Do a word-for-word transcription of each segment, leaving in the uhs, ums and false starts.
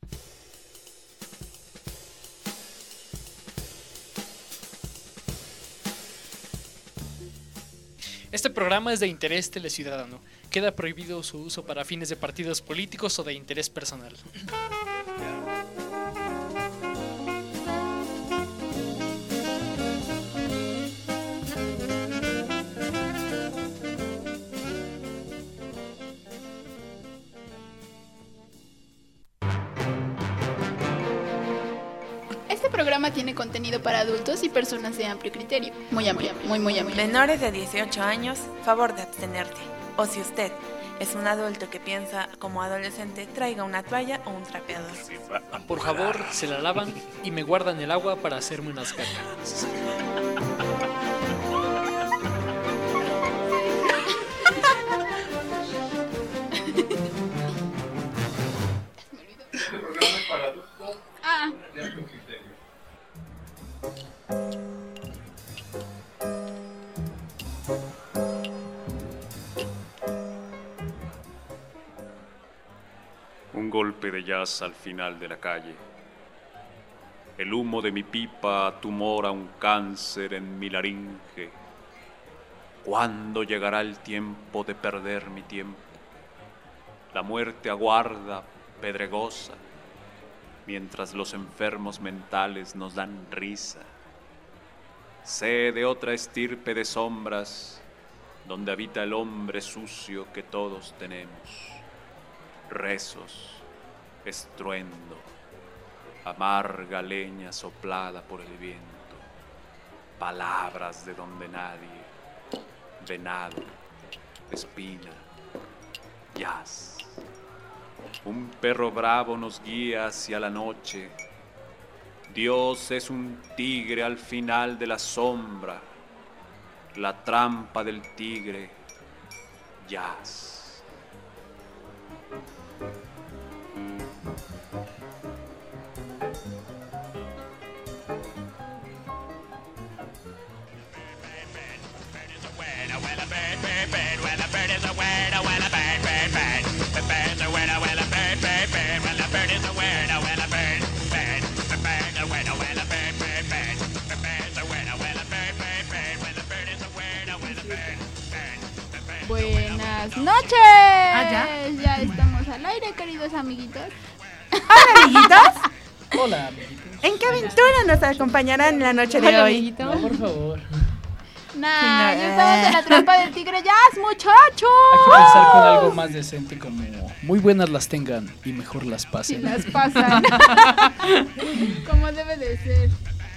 Este programa es de interés teleciudadano. Queda prohibido su uso para fines de partidos políticos o de interés personal. Este programa tiene contenido para adultos y personas de amplio criterio. Muy amplio, muy, muy amplio. Menores de dieciocho años, favor de abstenerte. O si usted es un adulto que piensa como adolescente, traiga una toalla o un trapeador. Por favor, se la lavan y me guardan el agua para hacerme unas cacas. Ah. Un golpe de jazz al final de la calle. El humo de mi pipa tumora un cáncer en mi laringe. ¿Cuándo llegará el tiempo de perder mi tiempo? La muerte aguarda, pedregosa, mientras los enfermos mentales nos dan risa. Sé de otra estirpe de sombras, donde habita el hombre sucio que todos tenemos. Rezos, estruendo, amarga leña soplada por el viento, palabras de donde nadie, venado, espina, jazz. Un perro bravo nos guía hacia la noche. Dios es un tigre al final de la sombra, la trampa del tigre, jazz. Buenas noches. ¿Ah, ya? Ya estamos al aire, queridos amiguitos. Hola, amiguitos. Hola, amiguitos. ¿En qué aventura nos acompañarán la noche de hoy? No, por favor. Nah, Sí, no, ya estamos eh. en la trampa del tigre jazz, muchachos. Hay que pensar con algo más decente, como muy buenas las tengan y mejor las Si pasen. las pasan. Como debe de ser.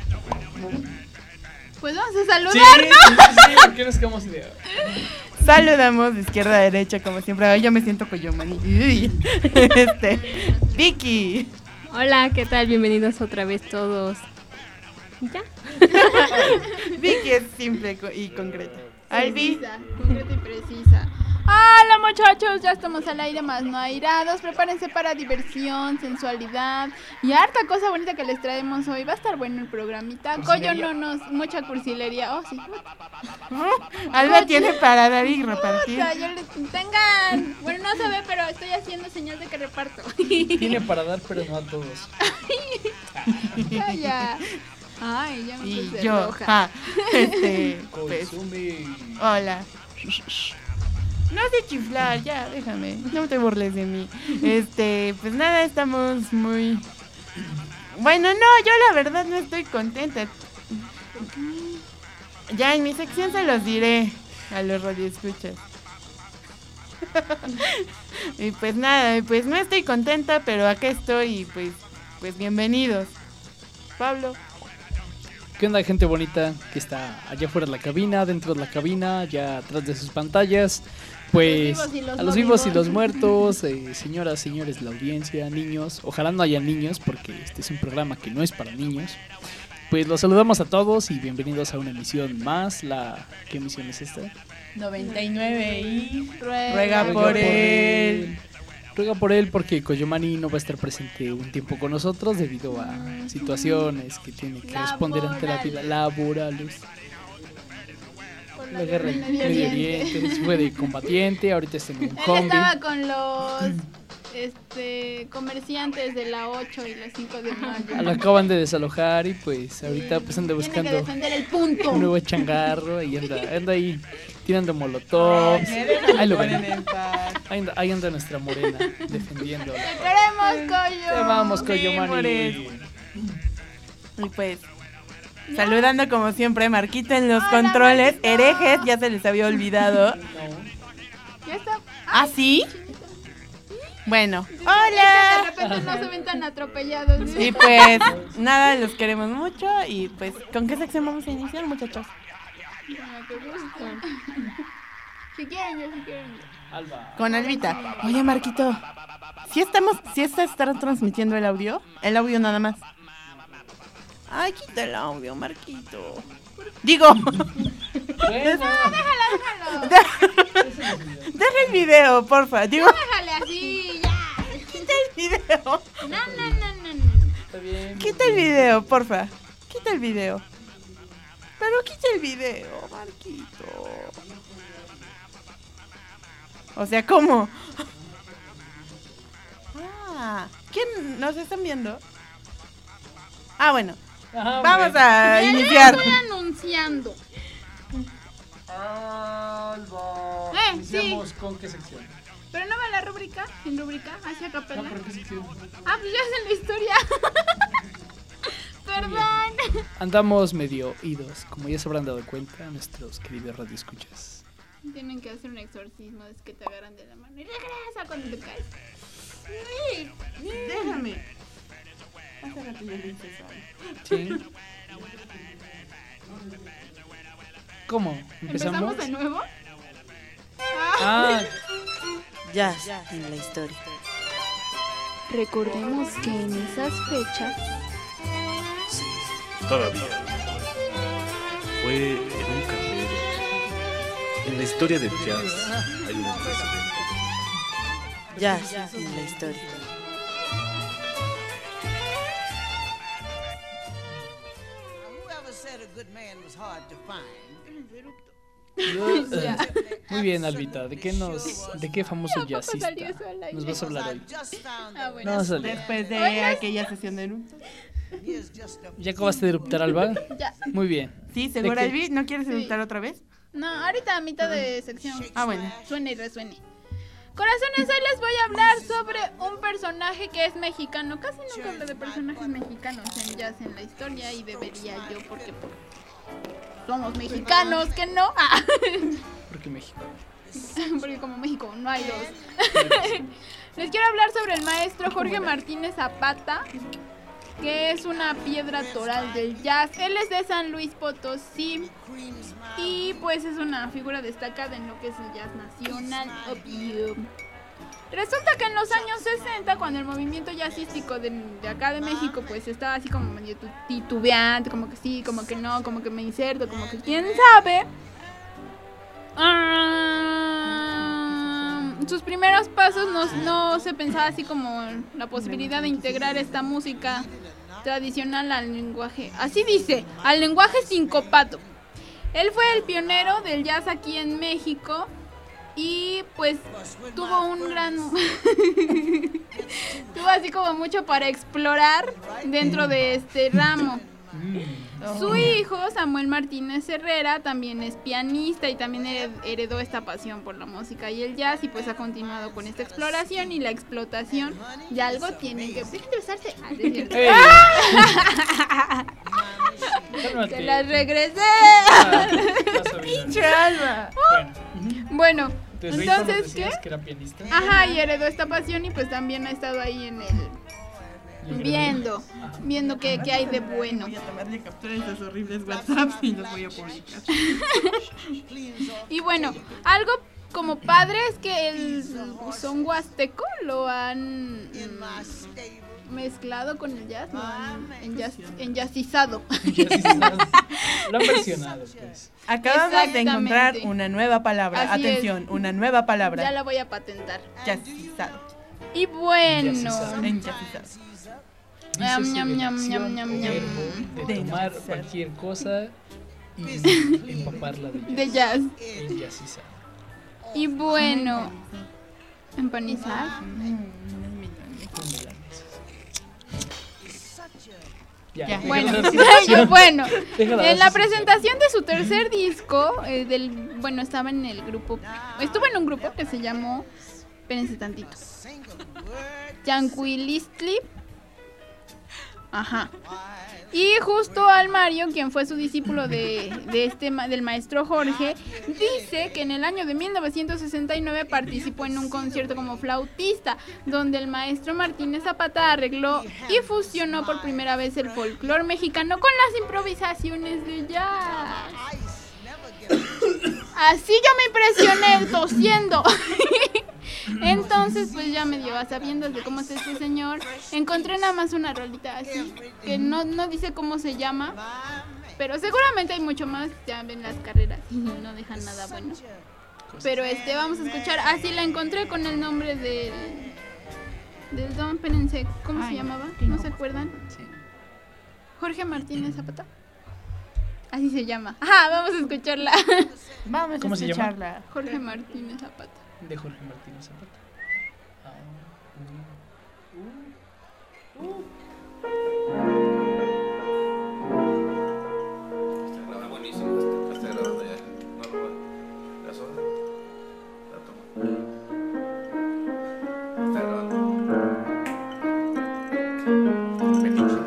Pues vamos a saludar, Sí, ¿no? sí, sí, ¿por qué nos quedamos idea? Saludamos de izquierda a derecha, como siempre. Ay, yo me siento coyomani. Uy. Este, Vicky. Hola, ¿qué tal? Bienvenidos otra vez todos. ¿Y ya? Vicky es simple co- y concreta. Albi. Precisa, concreta y precisa. Hola muchachos, ya estamos al aire más no airados. Prepárense para diversión, sensualidad y harta cosa bonita que les traemos hoy. Va a estar bueno el programita. Coyo no nos, mucha cursilería. Oh, sí. Alba tiene para dar y repartir. Puta, yo les tengan. Bueno, no se ve, pero estoy haciendo señal de que reparto. Tiene para dar, pero no a todos. Calla. Ay, ya me Y puse yo, roja. ja, este, pues, Consume. hola. No sé chiflar, ya, déjame. No te burles de mí. Este, pues nada, estamos muy... Bueno, no, yo la verdad no estoy contenta. Ya en mi sección se los diré a los radioescuchas. Y pues nada, pues no estoy contenta, pero acá estoy y pues, pues bienvenidos. Pablo. ¿Qué onda, gente bonita que está allá afuera de la cabina, dentro de la cabina, ya atrás de sus pantallas? Pues Los vivos y los a los no vivos y vivos. los muertos, eh, señoras, señores de la audiencia, niños, ojalá no haya niños porque este es un programa que no es para niños. Pues los saludamos a todos y bienvenidos a una emisión más. La ¿Qué emisión es esta? noventa y nueve y... Ruega, Ruega por por él. Ruega por él porque Koyomani no va a estar presente un tiempo con nosotros debido a situaciones que tiene que responder ante la vida laborales. por La guerra en Medio Medio Oriente. Oriente, fue de combatiente, ahorita está en un Él combi. estaba con los este comerciantes de la ocho y la cinco de mayo. Lo acaban de desalojar y pues ahorita pues anda Tiene que buscando defender el punto. un nuevo changarro y anda, anda ahí tirando molotov. Ahí lo ven. Ahí anda, ahí anda nuestra morena defendiendo. ¡Te queremos, Coyo! Te amamos, Coyo Sí, Mani. por eso. Y pues, saludando como siempre, Marquito en los Hola, controles. Marquito. Herejes, ya se les había olvidado. Ya está. ¿Ah, sí? Bueno, De hola. repente no se ven tan atropellados. ¿sí? Y pues, nada, los queremos mucho. Y pues, ¿con qué sección vamos a iniciar, muchachos? Como te gusta. Si quieren, yo si quieren. yo. Alba. Con Albita. Oye, Marquito, ¿sí estamos, sí está, está transmitiendo el audio? El audio nada más. Ay, quita el audio, Marquito. Digo, Bueno, Déjalo. deja el video, porfa. Digo, Déjale así, ya. quita el video. No, no, no, no, no. está bien. Quita el video, porfa. Quita el video. Pero quita el video, Marquito. O sea, ¿cómo? Ah, ¿quién nos están viendo? Ah, bueno. Ajá, Vamos bueno. a Ya le iniciar. estoy anunciando. Alba. Eh, Iniciamos con qué sección. Pero no va la rúbrica, sin rúbrica, hacia No, capela. pero qué sección. Ah, pues ya es en la historia. Perdón. Andamos medio idos, como ya se habrán dado cuenta nuestros queridos radioescuchas. Tienen que hacer un exorcismo, es que te agarran de la mano y regresa cuando te caes. Sí. Déjame. Hace rato ya lo hice sola. Sí. ¿Cómo? ¿Empezamos? ¿Empezamos de nuevo? Ah, Jazz en la historia. Recordemos que en esas fechas Todavía. Fue en un carnero. En la historia del jazz hay un antecedente. Jazz en la historia. yo- muy bien, Albita. ¿De qué nos, de qué famoso jazzista salió eso al aire. nos vas a hablar hoy? Ah, bueno. No, salió. Después de aquella sesión de luz. ¿Ya acabaste de eruptar, Alba? Ya. Muy bien. Sí, seguro, ¿De qué? Albi. ¿No quieres Sí. editar otra vez? No, ahorita a mitad de sección. Ah, bueno. Suene y resuene. Corazones, hoy les voy a hablar sobre un personaje que es mexicano. Casi nunca hablo de personajes mexicanos en jazz en la historia y debería yo porque pues, somos mexicanos, ¿que no? Ah, Porque México. porque como México no hay dos. Les quiero hablar sobre el maestro Jorge Martínez Zapata, que es una piedra toral del jazz. Él es de San Luis Potosí y pues es una figura destacada en lo que es el jazz nacional, obvio. Resulta que en los años sesenta, cuando el movimiento jazzístico de, de acá de México pues estaba así como medio tu- titubeante, como que sí, como que no, como que me inserto, como que quién sabe. Ah, sus primeros pasos no, no se pensaba así como la posibilidad de integrar esta música tradicional al lenguaje, así dice, al lenguaje sincopado. Él fue el pionero del jazz aquí en México y pues tuvo un gran tuvo así como mucho para explorar dentro de este ramo. Su hijo, Samuel Martínez Herrera, también es pianista y también hered- heredó esta pasión por la música y el jazz y pues ha continuado con esta exploración y la explotación de algo tienen que... Dejen de besarse. Ah, sí es cierto. ¡Ey! Cálmate. ¡Se las regresé! Ah, vas a ver. ¡Pinche Alba! Bueno, Bueno, entonces, Rachel, ¿nos entonces, ¿qué? decías que era pianista? Ajá, y heredó esta pasión y pues también ha estado ahí en el... Viendo, viendo qué, qué hay de bueno. Voy a tomarle captura de esos horribles WhatsApps y los voy a publicar. Y bueno, algo como padre es que el son huasteco lo han mm, mezclado con el jazz, lo han enjazz- enjazzizado. Ya sí sabes. Lo han versionado, pues. Acabamos de Exactamente. encontrar una nueva palabra. Así Atención, una nueva Ya palabra. la voy a patentar. Jazzizado. Y bueno, Enjazzizado. Enjazzizado. Ñam, Dícese ñam, de ñam, acción ñam, ñam, o ñam. verbo de De tomar enjazzar. cualquier cosa y empaparla de jazz. de jazz. Enjazzizar. Y bueno, Empanizar. Ya, Ya. deja Bueno, la presentación. bueno, Deja la en la presentación. presentación de su tercer disco, eh, del, bueno, estaba en el grupo, estuvo en un grupo que se llamó, espérense tantito, Tranquilistly. Ajá. Y justo al Mario, quien fue su discípulo de, de este ma- del maestro Jorge, dice que en el año de mil novecientos sesenta y nueve participó en un concierto como flautista, donde el maestro Martínez Zapata arregló y fusionó por primera vez el folclore mexicano con las improvisaciones de jazz. Así yo me impresioné tosiendo. Entonces, pues ya medio a sabiendas de cómo es este señor, encontré nada más una rolita así, que no, no dice cómo se llama, pero seguramente hay mucho más, ya ven las carreras y no dejan nada bueno. Pero este, vamos a escuchar, así la encontré con el nombre del, del don, espérense, ¿cómo se Ay, llamaba? tengo. ¿No se acuerdan? Sí. Jorge Martínez Zapata. Así se llama. Ajá, vamos a escucharla. Vamos ¿Cómo a se llama? escucharla. Jorge Martínez Zapata. De Jorge Martínez Zapata. Ah, Está grabando buenísimo, este, está grabando ya. No, Rubén. ¿La soda? La toma. Está grabando. Metiche.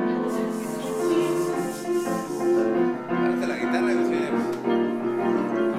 Agárrate la guitarra y me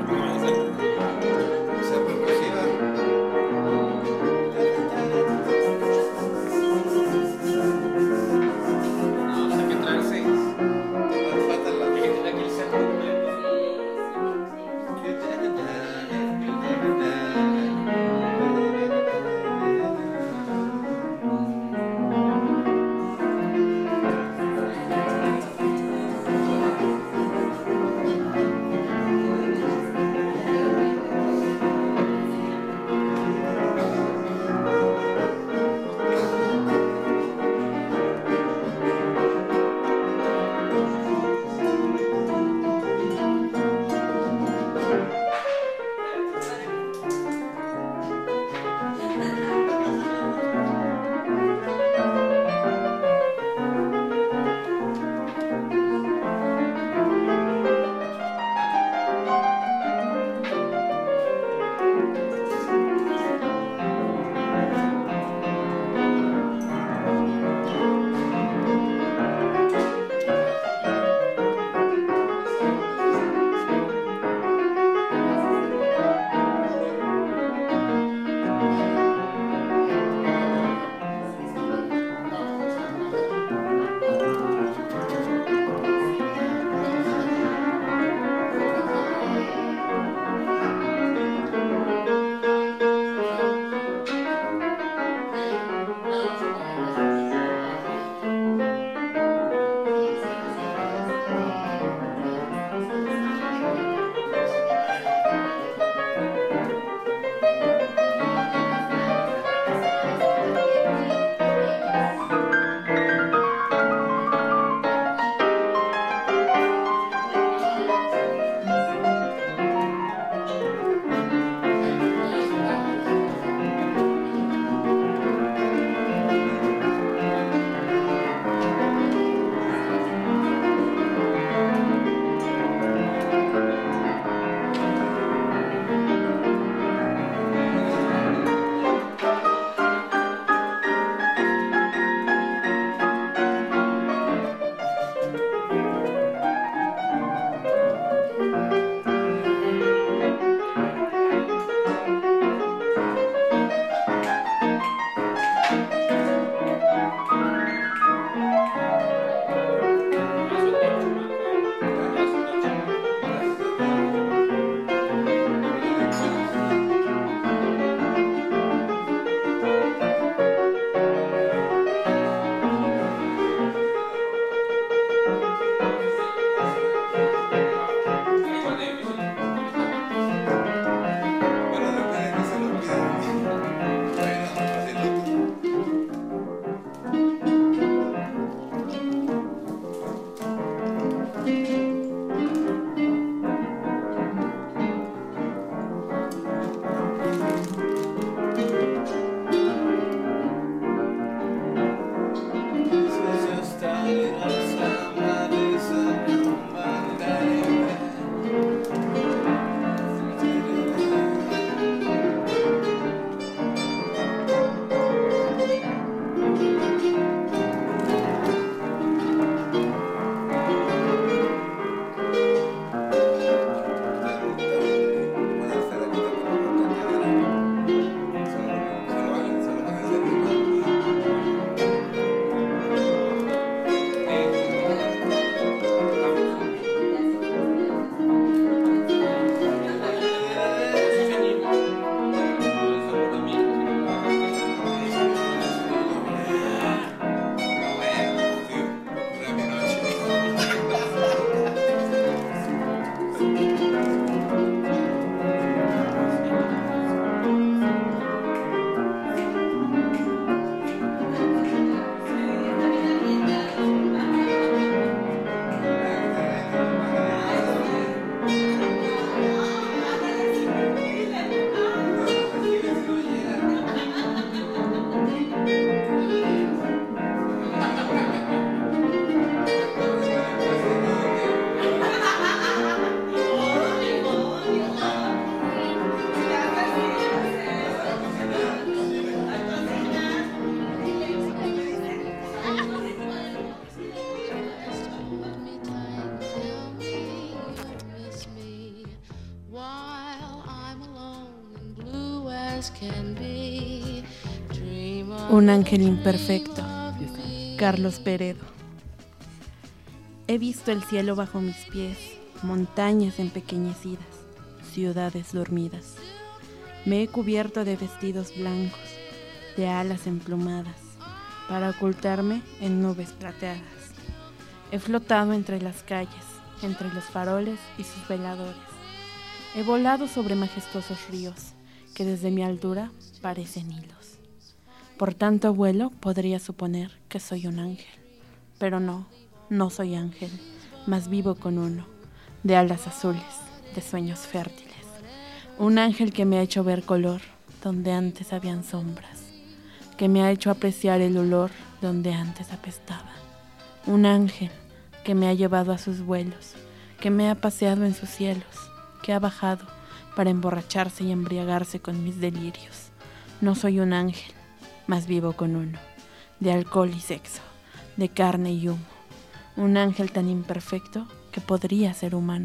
Un ángel imperfecto. Carlos Peredo. He visto el cielo bajo mis pies, montañas empequeñecidas, ciudades dormidas. Me he cubierto de vestidos blancos, de alas emplumadas, para ocultarme en nubes plateadas. He flotado entre las calles, entre los faroles y sus veladores. He volado sobre majestuosos ríos, que desde mi altura parecen hilos. Por tanto vuelo podría suponer que soy un ángel, pero no, no soy ángel, mas vivo con uno, de alas azules, de sueños fértiles. Un ángel que me ha hecho ver color donde antes habían sombras, que me ha hecho apreciar el olor donde antes apestaba. Un ángel que me ha llevado a sus vuelos, que me ha paseado en sus cielos, que ha bajado para emborracharse y embriagarse con mis delirios. No soy un ángel, mas vivo con uno, de alcohol y sexo, de carne y humo. Un ángel tan imperfecto que podría ser humano.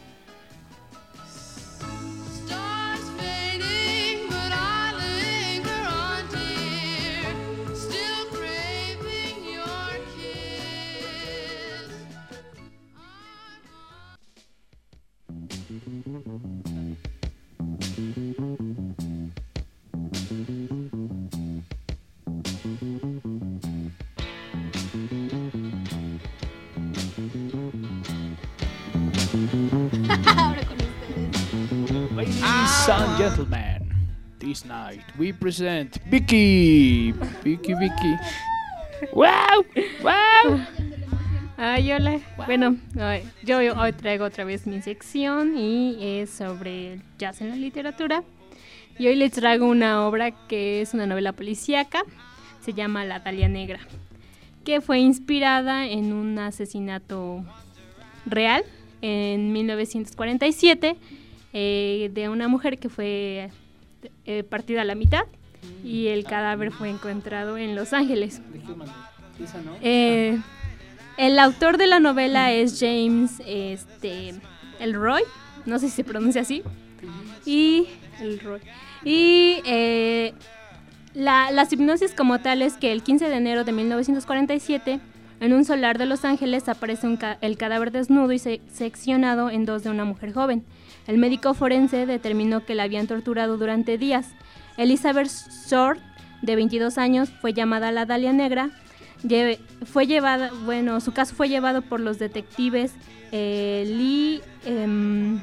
Ladies and gentlemen, this night we present Vicky. Vicky, Vicky. ¡Wow! ¡Wow! Ay, hola. Bueno, hoy- yo hoy traigo otra vez mi sección y es sobre el jazz en la literatura. Y hoy les traigo una obra que es una novela policíaca, se llama La Dalia Negra, que fue inspirada en un asesinato real en mil novecientos cuarenta y siete eh, de una mujer que fue eh, partida a la mitad y el cadáver fue encontrado en Los Ángeles. Esa no. Eh, el autor de la novela es James este, Elroy, no sé si se pronuncia así, y, Elroy. y eh, la, la hipnosis como tal es que el quince de enero de mil novecientos cuarenta y siete, en un solar de Los Ángeles, aparece un ca- el cadáver desnudo y se- seccionado en dos de una mujer joven. El médico forense determinó que la habían torturado durante días. Elizabeth Short, de veintidós años, fue llamada la Dalia Negra. Lle- fue llevada, bueno, su caso fue llevado por los detectives eh, Lee em,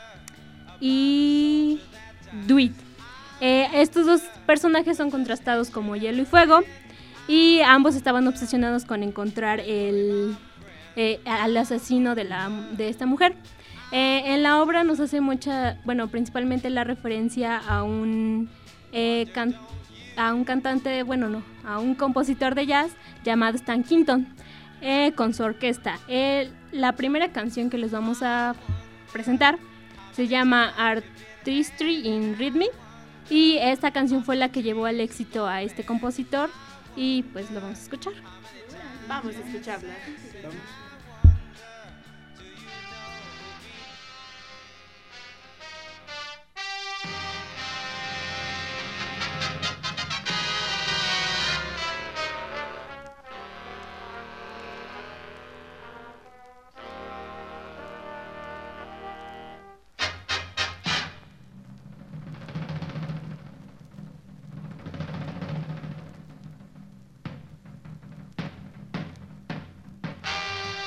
y Dewitt. Eh, estos dos personajes son contrastados como hielo y fuego y ambos estaban obsesionados con encontrar el, eh, al asesino de, la, de esta mujer. Eh, en la obra nos hace mucha, bueno, principalmente la referencia a un eh, can- a un cantante, bueno, no, a un compositor de jazz llamado Stan Kenton, eh, con su orquesta. Eh, la primera canción que les vamos a presentar se llama Artistry in Rhythm y esta canción fue la que llevó al éxito a este compositor y pues lo vamos a escuchar. Vamos a escucharla. Thank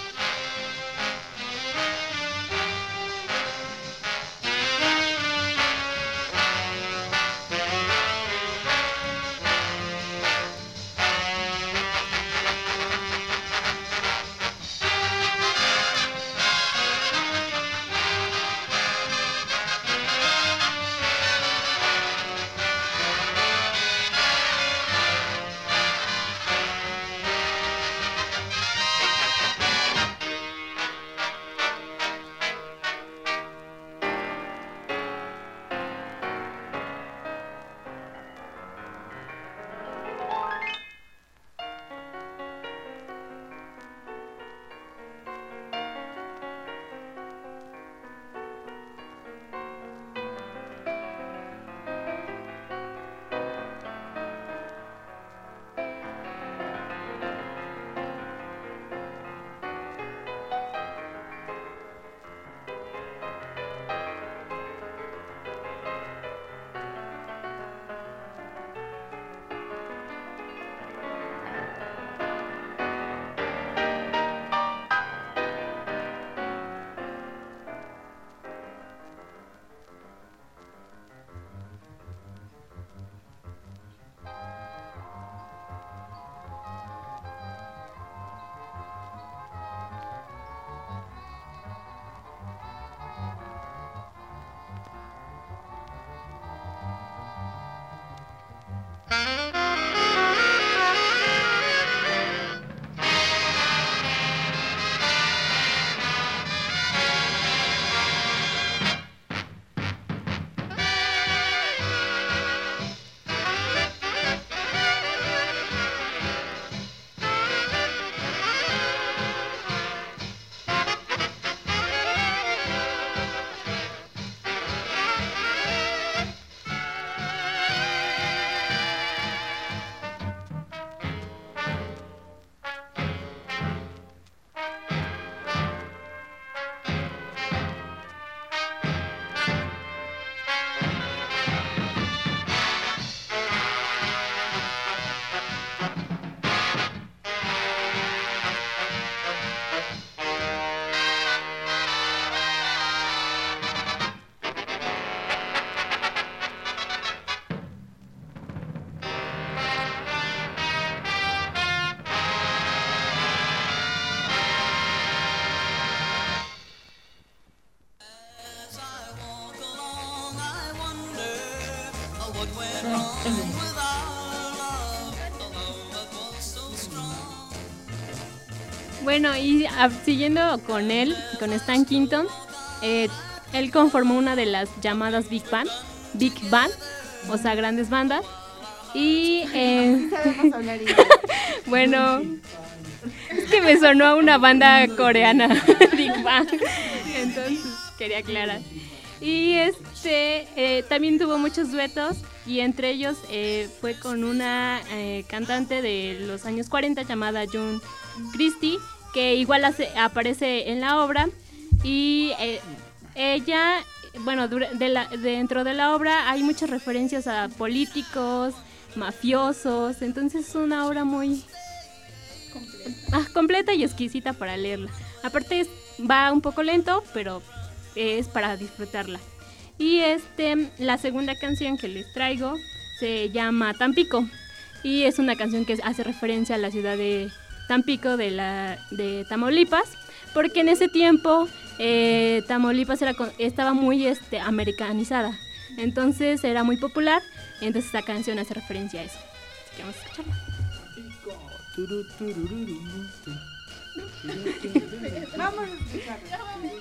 Bueno, y a, siguiendo con él, con Stan Kenton, eh, él conformó una de las llamadas Big Band, Big Band, o sea, grandes bandas. Y, eh, bueno, es que me sonó a una banda coreana, Big Bang, entonces quería aclarar. Y este, eh, también tuvo muchos duetos, y entre ellos eh, fue con una eh, cantante de los años cuarenta llamada June Christie, que igual hace, aparece en la obra, y eh, ella, bueno, de la, dentro de la obra hay muchas referencias a políticos, mafiosos, entonces es una obra muy completa, ah, completa y exquisita para leerla. Aparte es, va un poco lento, pero es para disfrutarla. Y este, la segunda canción que les traigo se llama Tampico, y es una canción que hace referencia a la ciudad de Tampico de, la, de Tamaulipas, porque en ese tiempo eh, Tamaulipas era, estaba muy este, americanizada, entonces era muy popular, entonces esta canción hace referencia a eso. Así que vamos a escucharla. Vamos a escucharla.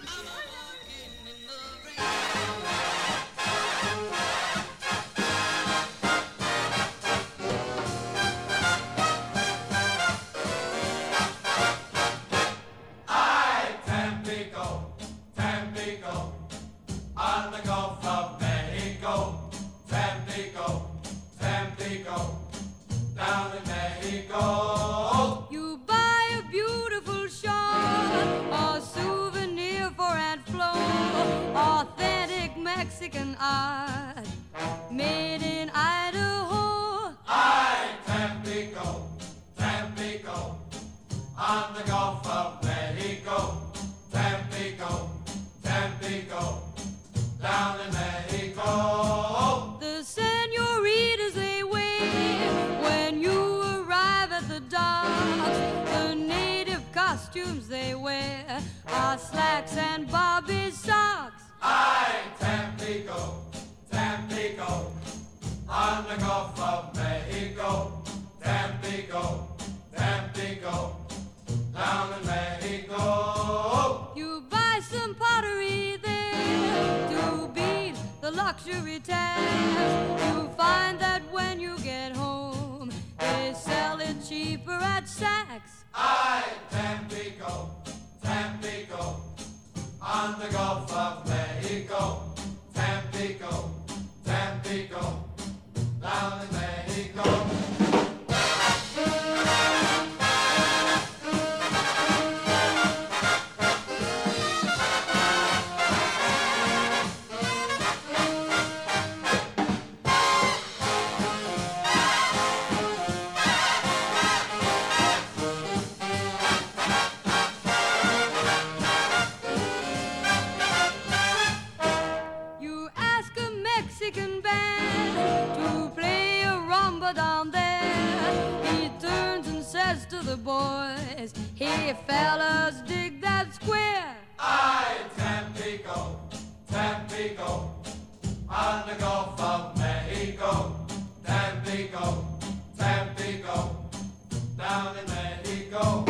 You buy a beautiful shawl, a souvenir for Aunt Flo, authentic Mexican art, made in Idaho. I, Tampico, Tampico, on the Gulf of Mexico. Tampico, Tampico, down in Mexico. The senoritas they wait when you arrive at the docks. The native costumes they wear are slacks and bobby socks. I, Tampico, Tampico, on the Gulf of Mexico. Tampico, Tampico, down in Mexico. You buy some pottery there to beat the luxury tax. You find that when you get home, they sell it cheaper at Saks. I, Tampico, Tampico, on the Gulf of Mexico. Tampico, Tampico, down in Mexico. Boys, hey fellas, dig that square. I, Tampico, Tampico, on the Gulf of Mexico. Tampico, Tampico, down in Mexico.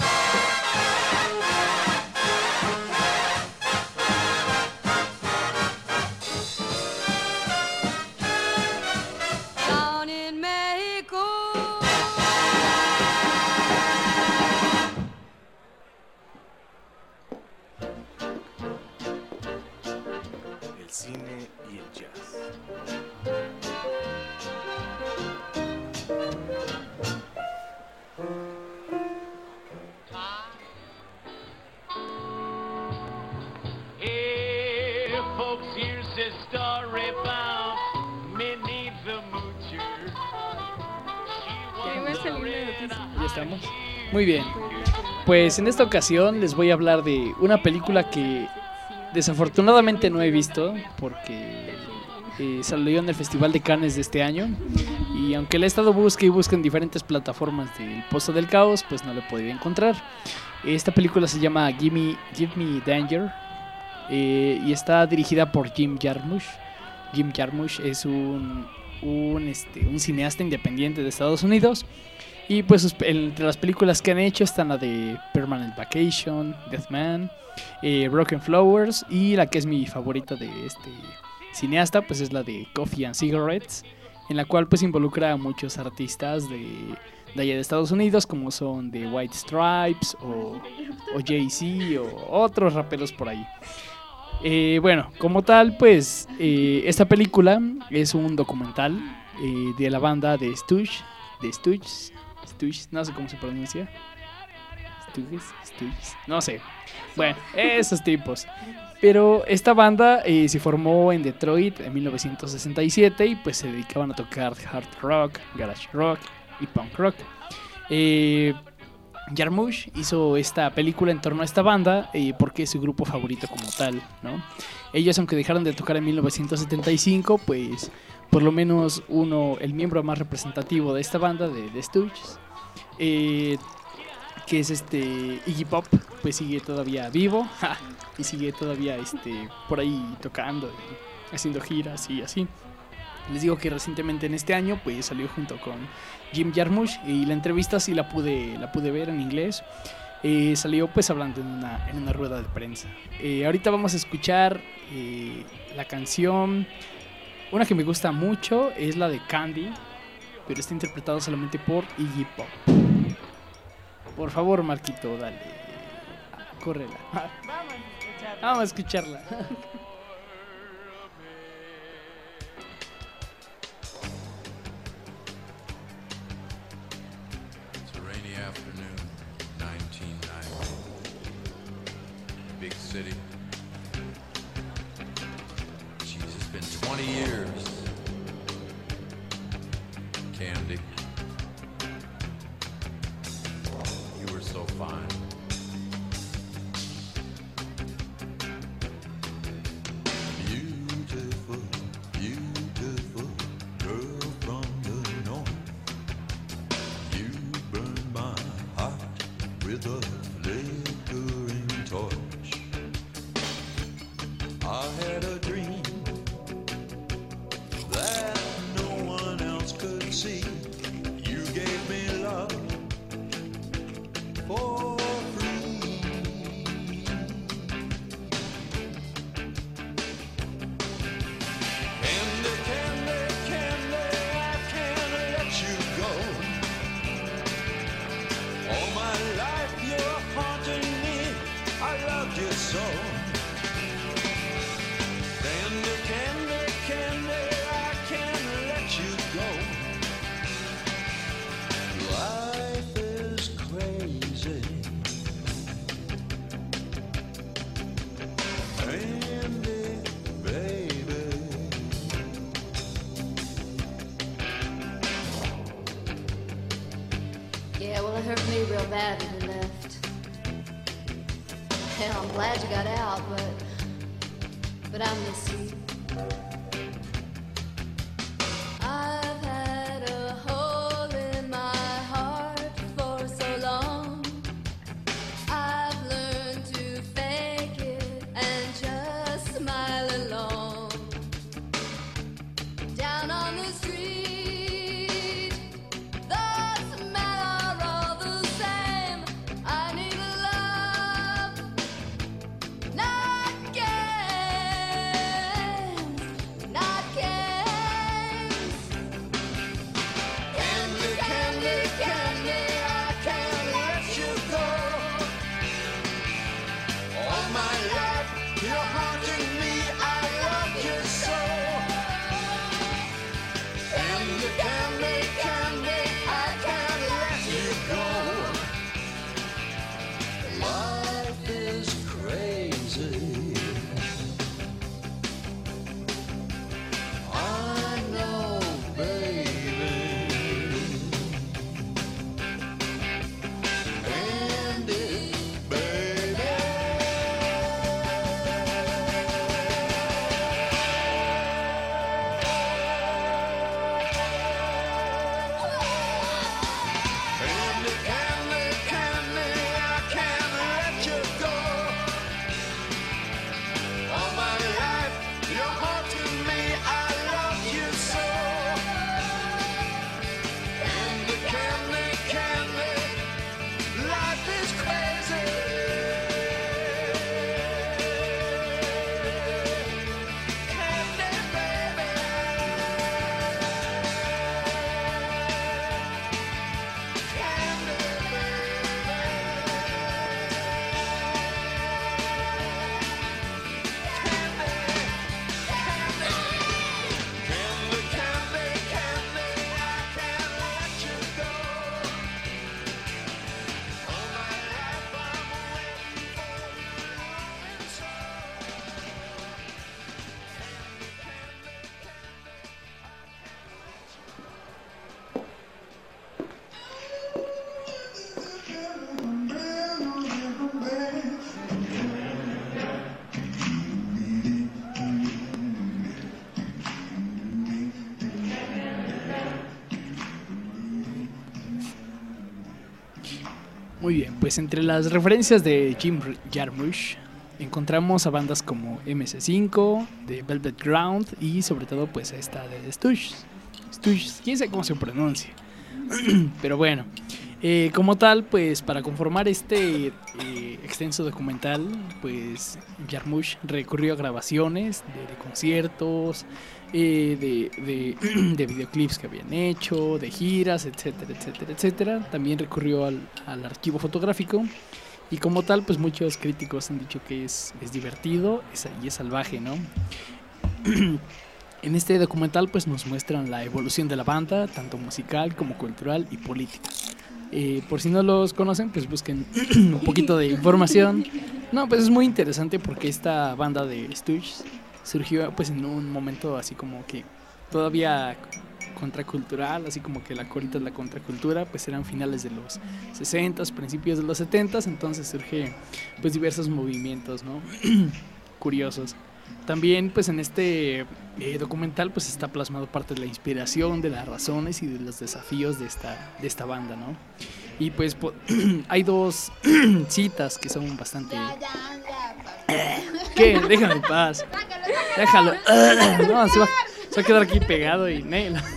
Down in Mexico. El cine y el jazz. Hey, folks, here's a story about Minnie the Moocher. Ya estamos. Muy bien. Pues en esta ocasión les voy a hablar de una película que desafortunadamente no he visto porque eh, salió en el Festival de Cannes de este año, y aunque la he estado busque y busque en diferentes plataformas del Pozo del Caos, pues no la he podido encontrar. Esta película se llama Give Me, Give Me Danger, eh, y está dirigida por Jim Jarmusch. Jim Jarmusch es un, un, este, un cineasta independiente de Estados Unidos, Y pues sus- entre las películas que han hecho están la de Permanent Vacation, Deathman, eh, Broken Flowers, y la que es mi favorita de este cineasta pues es la de Coffee and Cigarettes, en la cual pues involucra a muchos artistas de, de allá de Estados Unidos, como son The White Stripes o, o Jay-Z o otros raperos por ahí. Eh, bueno, como tal, pues eh, esta película es un documental eh, de la banda de Stooges, de Stooges, Stooges, no sé cómo se pronuncia, Stooges, Stooges, no sé. Bueno, esos tipos. Pero esta banda eh, se formó en Detroit en mil novecientos sesenta y siete y pues se dedicaban a tocar hard rock, garage rock y punk rock. Eh, Jarmusch hizo esta película en torno a esta banda eh, porque es su grupo favorito como tal, ¿no? Ellos, aunque dejaron de tocar en mil novecientos setenta y cinco, pues por lo menos uno, el miembro más representativo de esta banda, de The Stooges, eh, que es este Iggy Pop, pues sigue todavía vivo ja, y sigue todavía este por ahí tocando y haciendo giras y así. Les digo que recientemente en este año pues salió junto con Jim Jarmusch y la entrevista sí la pude la pude ver en inglés. Eh, salió pues hablando en una, en una rueda de prensa. Eh, ahorita vamos a escuchar eh, la canción, una que me gusta mucho es la de Candy, pero está interpretado solamente por Iggy Pop. Por favor, Marquito, dale. Córrela. Vamos a escucharla. It's a rainy afternoon, nineteen ninety. Big city. Jeez, it's been twenty years. Candy. You were so fine. Beautiful, beautiful girl from the north. You burned my heart with a flickering torch. I had a dream that no one else could see. You gave me love for free. Candy, candy, candy, I can't let you go. All my life you're haunting me, I loved you so. Candy, candy, candy, I can't let you go. Life is crazy. Candy, baby. Yeah, well, it hurt me real bad when you left. Hell, I'm glad you got out, but but I miss you. I've had a hole in my heart for so long. I've learned to fake it and just smile along. Down on the street, the smell are all the same. I need love, not games, not games. Candy, candy, candy, I can't let you go. All my life you're haunting me, I love you so. Candy, candy, candy, I can't let you go. Life is crazy. I know, baby. Candy, baby. Muy bien, pues entre las referencias de Jim Jarmusch encontramos a bandas como eme ese cinco, The Velvet Ground y sobre todo pues esta de The Stooges. Stooges, quién sabe cómo se pronuncia. Pero bueno, eh, como tal, pues para conformar este eh, extenso documental, pues Jarmusch recurrió a grabaciones de, de conciertos, eh, de, de, de videoclips que habían hecho, de giras, etcétera, etcétera, etcétera. También recurrió al, al archivo fotográfico y como tal, pues muchos críticos han dicho que es, es divertido es, y es salvaje, ¿no? En este documental pues nos muestran la evolución de la banda, tanto musical como cultural y política. Eh, por si no los conocen, pues busquen un poquito de información. No, pues es muy interesante porque esta banda de Stooges surgió pues en un momento así como que todavía contracultural, así como que la corita de la contracultura, pues eran finales de los sesentas, principios de los setentas, entonces surge pues diversos movimientos, ¿no? Curiosos. También pues en este eh, documental pues está plasmado parte de la inspiración, de las razones y de los desafíos de esta, de esta banda, ¿no? Y pues po- hay dos citas que son bastante... Ya, ya, ya. ¿Qué? Déjame en paz. Déjalo. No, se va, se va a quedar aquí pegado y...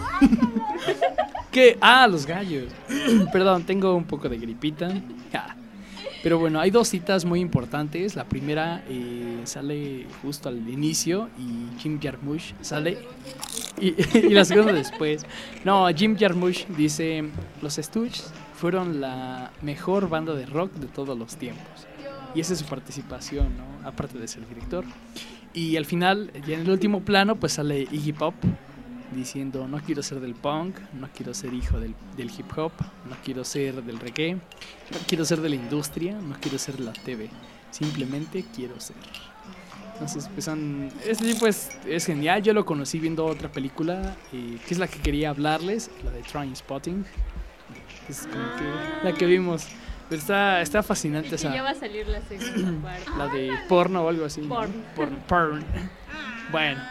¿Qué? Ah, los gallos. Perdón, tengo un poco de gripita. Ja. Pero bueno, hay dos citas muy importantes. La primera eh, sale justo al inicio y Jim Jarmusch sale y, y la segunda después. No, Jim Jarmusch dice: los Stooges fueron la mejor banda de rock de todos los tiempos. Y esa es su participación, ¿no? Aparte de ser director. Y al final, ya en el último plano, pues sale Iggy Pop diciendo: no quiero ser del punk, no quiero ser hijo del, del hip hop, no quiero ser del reggae, no quiero ser de la industria, no quiero ser de la T V, simplemente quiero ser. Entonces, pues son, este tipo es, es genial. Yo lo conocí viendo otra película, eh, que es la que quería hablarles, la de Trainspotting. Es como que la que vimos. Pero está, está fascinante esa. Ya va a salir la segunda parte. La de porno o algo así. Porn. ¿no? Porn. Porn. Bueno.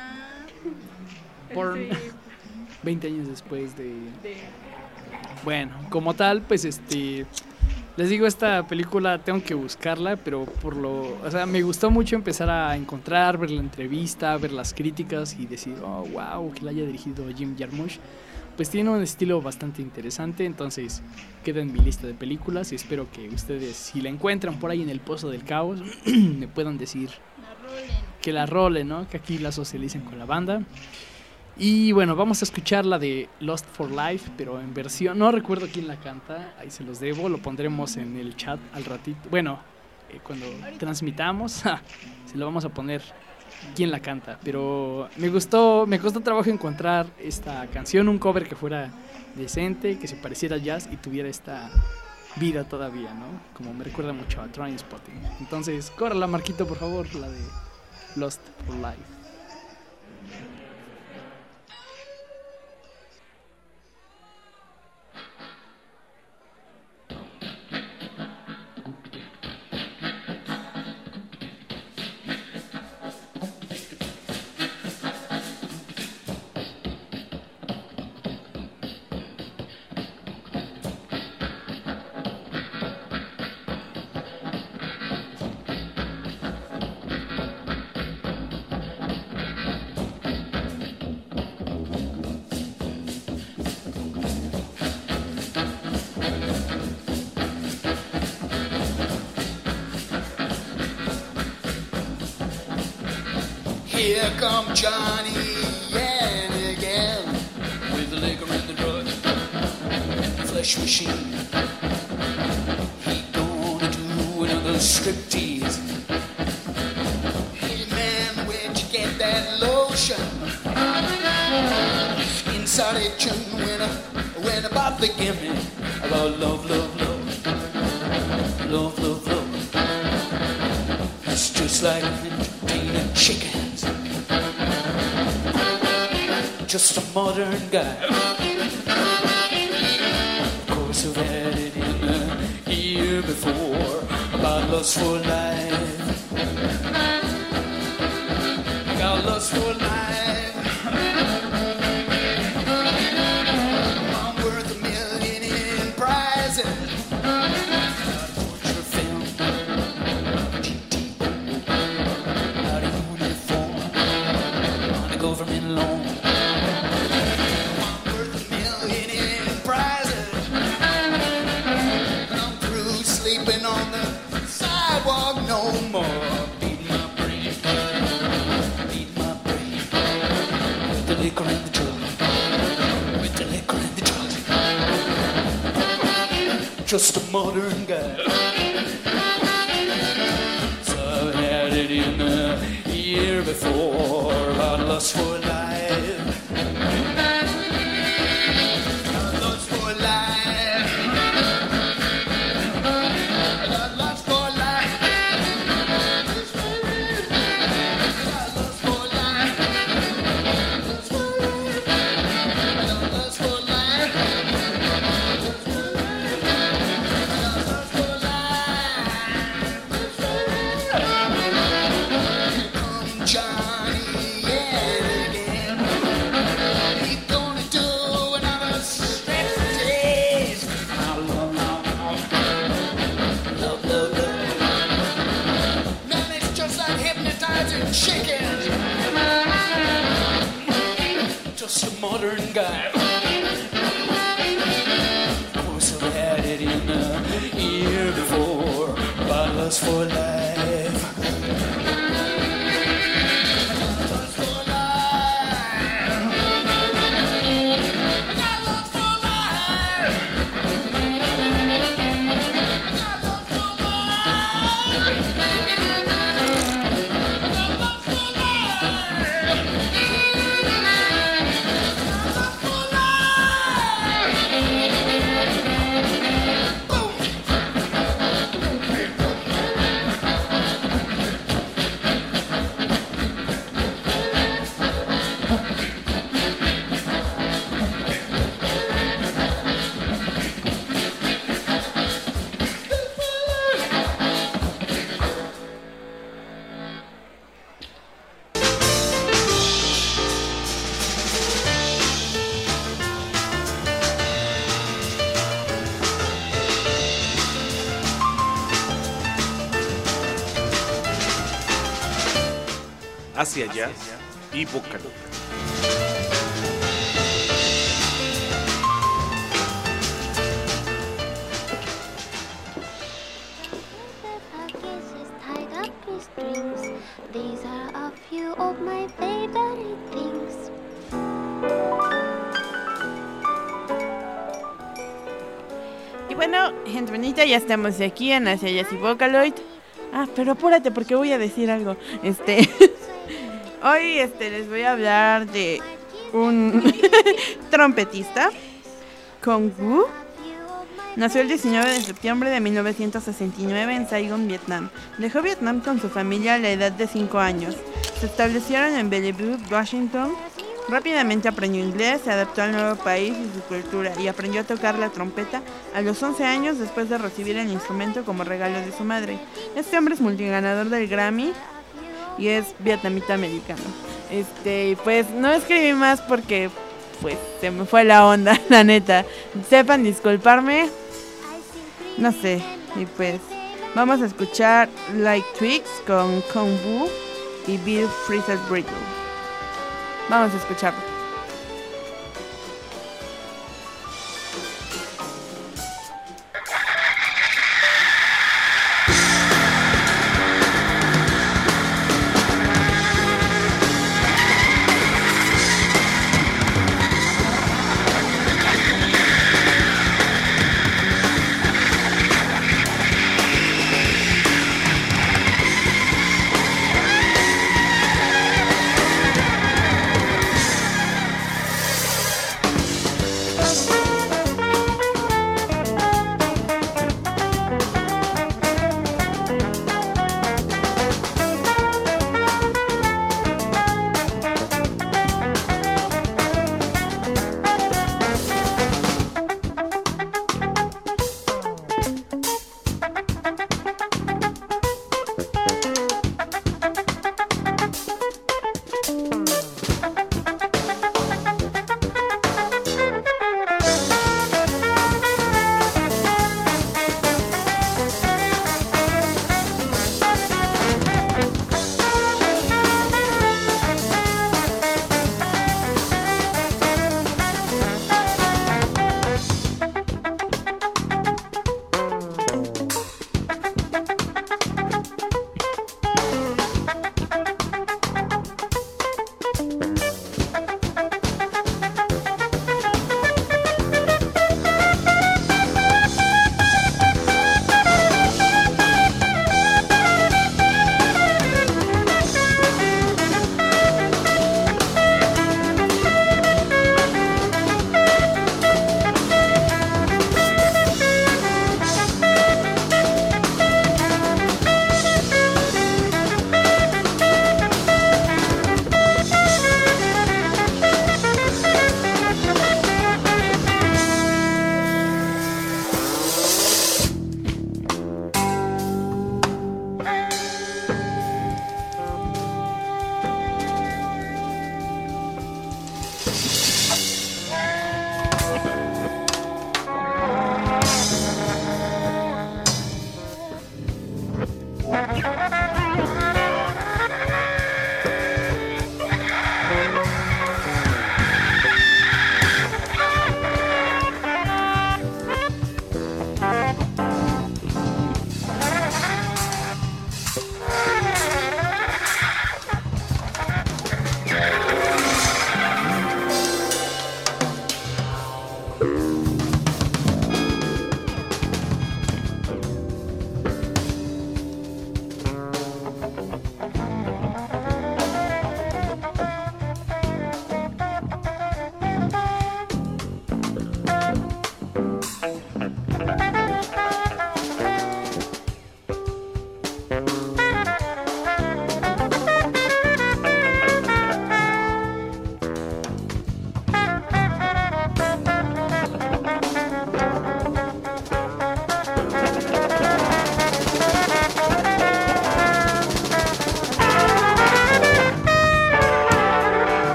Porn. veinte años después de... de... Bueno, como tal, pues este... Les digo, esta película tengo que buscarla, pero por lo... O sea, me gustó mucho empezar a encontrar, ver la entrevista, ver las críticas y decir: oh, wow, que la haya dirigido Jim Jarmusch. Pues tiene un estilo bastante interesante, entonces queda en mi lista de películas y espero que ustedes, si la encuentran por ahí en el Pozo del Caos, me puedan decir que la rolen, ¿no? Que aquí la socialicen con la banda. Y bueno, vamos a escuchar la de Lost for Life, pero en versión... No recuerdo quién la canta, ahí se los debo, lo pondremos en el chat al ratito. Bueno, eh, cuando transmitamos, se lo vamos a poner quién la canta. Pero me gustó, me costó trabajo encontrar esta canción, un cover que fuera decente, que se pareciera a jazz y tuviera esta vida todavía, ¿no? Como me recuerda mucho a Trainspotting. Entonces, córrela, Marquito, por favor, la de Lost for Life. Here come Johnny Yan again with the liquor and the drugs, flesh machine. He gonna do another striptease. Hey man, where'd you get that lotion? Inside a tune when I when about the gimme about love, love, love, love, love, love. It's just like entertaining chickens. Just a modern guy. Of course, I've had it in the year before about lust for life. Got lust for life. I'm worth a million in prizes. no more. Beat my brain, beat my brain. With the liquor and the drug, with the liquor and the drug. Just a modern guy. So I had it in the year before. I lust for life. Just a modern guy. Of course I've had it in the year before. My lust for life. Hacia allá y boca loca. Y bueno, gente bonita, ya estamos aquí en Hacia allá y Vocaloid. Ah, pero apúrate porque voy a decir algo. Este... Hoy este, les voy a hablar de un trompetista, Kong Wu. Nació el diecinueve de septiembre de mil novecientos sesenta y nueve en Saigon, Vietnam. Dejó Vietnam con su familia a la edad de cinco años. Se establecieron en Bellevue, Washington. Rápidamente aprendió inglés, se adaptó al nuevo país y su cultura y aprendió a tocar la trompeta a los once años después de recibir el instrumento como regalo de su madre. Este hombre es multiganador del Grammy y es vietnamita americano. Este, pues no escribí más porque pues se me fue la onda, la neta. Sepan disculparme. No sé. Y pues vamos a escuchar Like Twigs con Kong Wu y Bill Frisell Brittle. Vamos a escucharlo.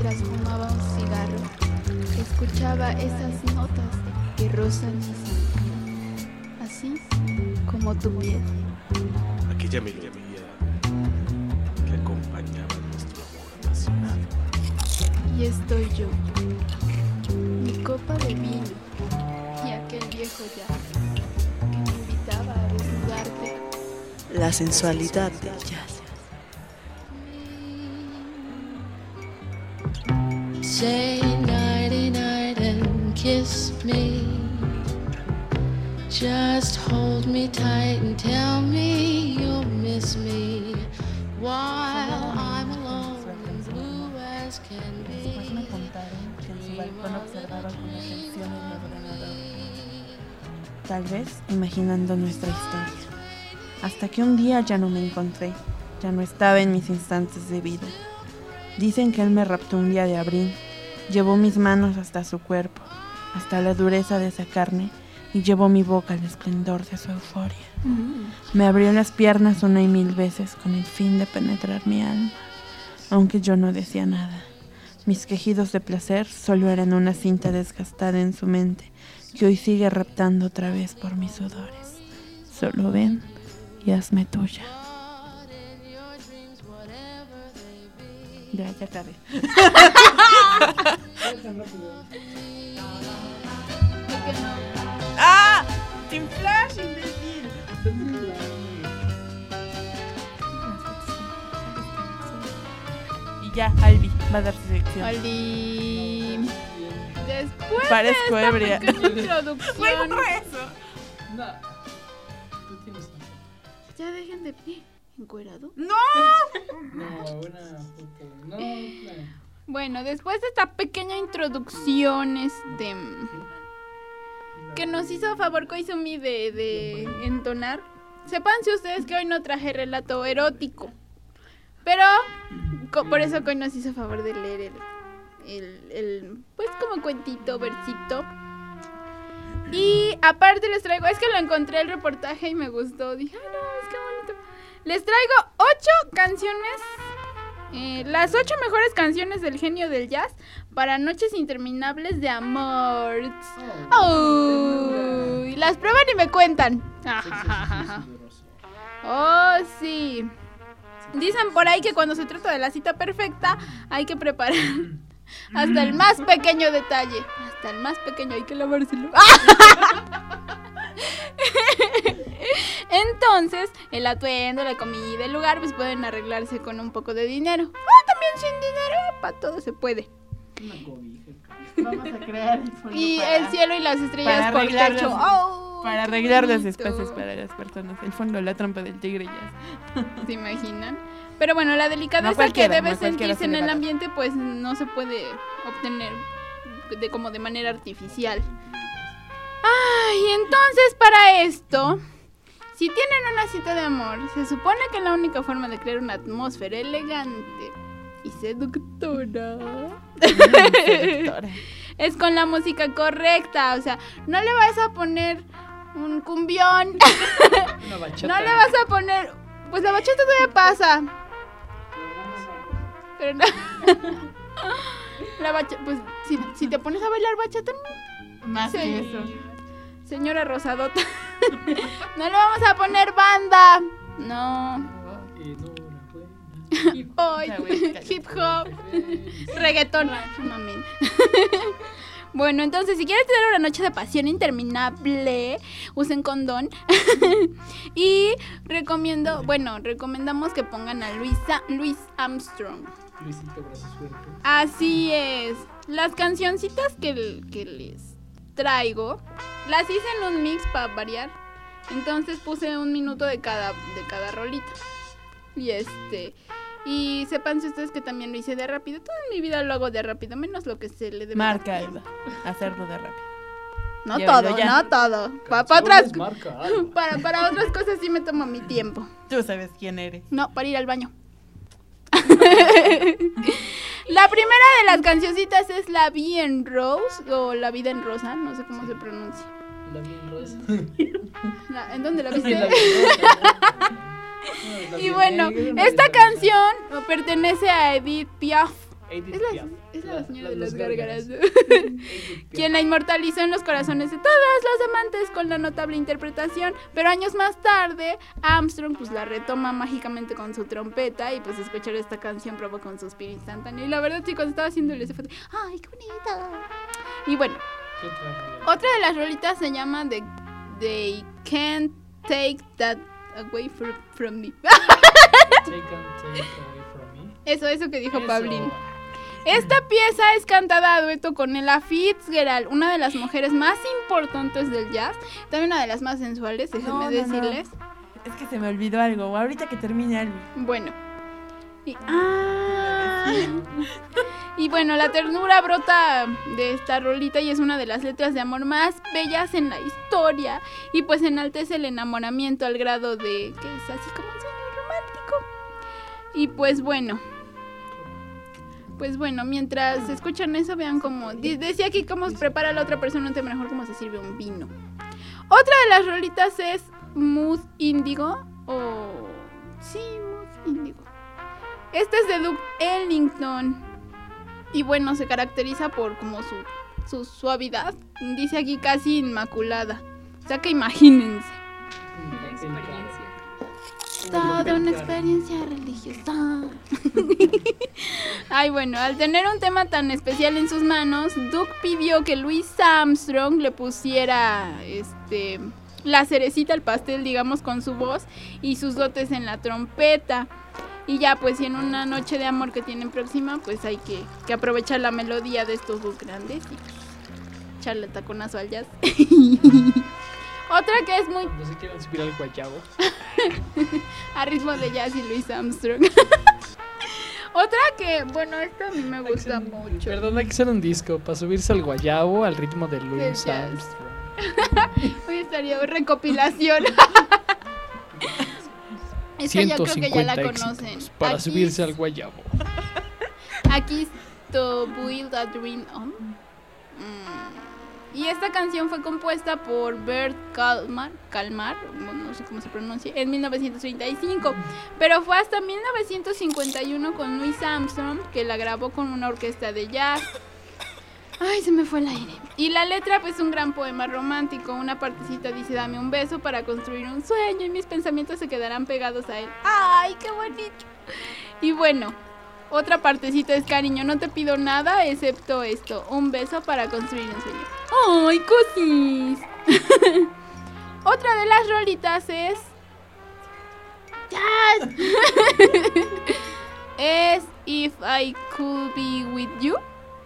mientras fumaba un cigarro. Escuchaba esas notas que rozan mi sangre, así como tu piel. Aquella melodía que acompañaba nuestro amor apasionado. Y estoy yo, mi copa de vino y aquel viejo jazz que me invitaba a desnudarte. La sensualidad del jazz. Say nighty night and kiss me. Just hold me tight and tell me you'll miss me while I'm alone, blue as can be. Después me contaron que en su balcón observaba con atención el ordenador. Tal vez imaginando nuestra historia. Hasta que un día ya no me encontré, ya no estaba en mis instantes de vida. Dicen que él me raptó un día de abril, llevó mis manos hasta su cuerpo, hasta la dureza de esa carne, y llevó mi boca al esplendor de su euforia. Mm. Me abrió las piernas una y mil veces con el fin de penetrar mi alma, aunque yo no decía nada. Mis quejidos de placer solo eran una cinta desgastada en su mente, que hoy sigue raptando otra vez por mis sudores. Solo ven y hazme tuya. Ya, ya acabé. ¡Ah! ¡Sin flash, imbécil! Y ya, Albi va a dar su sección. Albi. Después Parezco de esta ebria. pequeña introducción. Fue un rezo. No. Tú tienes. Ya dejen de pie. ¿Encuerado? ¡No! No, una foto. No, claro. Bueno, después de esta pequeña introducción, este. que nos hizo favor Koizumi de, de entonar. Sépanse ustedes que hoy no traje relato erótico. Pero co- por eso Koi nos hizo favor de leer el, el, el. pues como cuentito, versito. Y aparte les traigo. Es que lo encontré el reportaje y me gustó. Dije, ah, no, es que bonito. Les traigo ocho canciones, eh, las ocho mejores canciones del genio del jazz para noches interminables de amor. Oh, y las prueban y me cuentan. Oh, sí. Dicen por ahí que cuando se trata de la cita perfecta hay que preparar hasta el más pequeño detalle. Hasta el más pequeño hay que lavárselo. Entonces, el atuendo, la comida, el lugar, pues pueden arreglarse con un poco de dinero. O también sin dinero, para todo se puede. Una cobija. Vamos a crear el fondo Y para, el cielo y las estrellas por arreglar techo. los, Oh, para arreglar los espacios para las personas. El fondo, la trampa del tigre ya. ¿Se imaginan? Pero bueno, la delicadeza No cualquiera, que debe no cualquiera sentirse se en le el va a dar. ambiente, pues no se puede obtener de como de manera artificial. Ay, entonces para esto, si tienen una cita de amor, se supone que la única forma de crear una atmósfera elegante y seductora, seductora. es con la música correcta. O sea, no le vas a poner un cumbión, Una bachata. no le vas a poner, pues la bachata todavía pasa. Pero no. La bachata, pues si, si te pones a bailar bachata, Más sí. que eso. Señora Rosadota, no le vamos a poner banda. No. Hoy, hip hop, reggaetón. Mamen. Bueno, entonces, si quieres tener una noche de pasión interminable, usen condón. Y recomiendo, bueno, recomendamos que pongan a Luisa, Louis Armstrong. Luisito Brazo Suelto. Así es. Las cancioncitas que, que les traigo, las hice en un mix para variar. Entonces puse un minuto de cada, de cada rolita. Y este... Y sepan ustedes que también lo hice de rápido. Toda mi vida lo hago de rápido, menos lo que se le debe. Marca, Alba. Hacerlo de rápido. No Llévalo todo, ya. no todo. Pa- pa otras, Marca, Alba. para, para otras cosas sí me tomo mi tiempo. Tú sabes quién eres. No, para ir al baño. La primera de las cancioncitas es La Vie en Rose, o La Vida en Rosa, no sé cómo se pronuncia. La bien rosa. La- ¿En dónde la viste? La bien rosa. No, la Y bien bueno, negra, esta la bien canción pertenece a Edith Piaf. Es la, es la señora de las gárgaras. Quien la inmortalizó en los corazones de todas las amantes con la notable interpretación. Pero años más tarde, Armstrong pues la retoma mágicamente con su trompeta. Y pues escuchar esta canción provoca un suspiro instantáneo. Y la verdad, sí, cuando estaba haciéndole ese foto, ¡ay, qué bonita! Y bueno, otra de las rolitas se llama The, They Can't Take That Away from, from Me. Take and take away from me. Eso, eso que dijo Eso. Pablín. Esta pieza es cantada a dueto con Ella Fitzgerald, una de las mujeres más importantes del jazz, también una de las más sensuales, déjenme No, no, decirles. no. Es que se me olvidó algo. Ahorita que termine algo. Bueno. Y, ah, y bueno, la ternura brota de esta rolita y es una de las letras de amor más bellas en la historia. Y pues enaltece el enamoramiento al grado de que es así como un sueño romántico. Y pues bueno. Pues bueno, mientras escuchan eso, vean cómo... Decía aquí cómo se prepara la otra persona un té mejor, cómo se sirve un vino. Otra de las rolitas es Mood Indigo o... Sí, Mood Indigo. Este es de Duke Ellington. Y bueno, se caracteriza por como su, su suavidad. Dice aquí casi inmaculada. O sea que imagínense. La experiencia. Toda una experiencia religiosa. Ay, bueno, al tener un tema tan especial en sus manos, Duke pidió que Louis Armstrong le pusiera este la cerecita al pastel, digamos, con su voz y sus dotes en la trompeta. Y ya, pues, si en una noche de amor que tienen próxima, pues hay que, que aprovechar la melodía de estos dos grandes y pues, echarle taconazo al jazz. Otra que es muy... No se quieren subir al guayabo. a ritmo de jazz y Louis Armstrong. Otra que, bueno, esta a mí me gusta mucho. Perdón, hay que hacer un disco para subirse al guayabo al ritmo de Louis De jazz. Armstrong. Hoy estaría recopilación. Esta ya creo que ya la conocen. Para Aquí- subirse al guayabo. Aquí To Build a Dream On. Mm. Y esta canción fue compuesta por Bert Kalmar, Kalmar, no sé cómo se pronuncia, en mil novecientos treinta y cinco. Pero fue hasta mil novecientos cincuenta y uno con Louis Armstrong que la grabó con una orquesta de jazz. Ay, se me fue el aire. Y la letra, pues, un gran poema romántico. Una partecita dice: dame un beso para construir un sueño y mis pensamientos se quedarán pegados a él. ¡Ay, qué bonito! Y bueno, otra partecita es: cariño, no te pido nada excepto esto, un beso para construir un sueño. ¡Ay, cosis! Otra de las rolitas es... ¡Jazz! Es If I Could Be With You.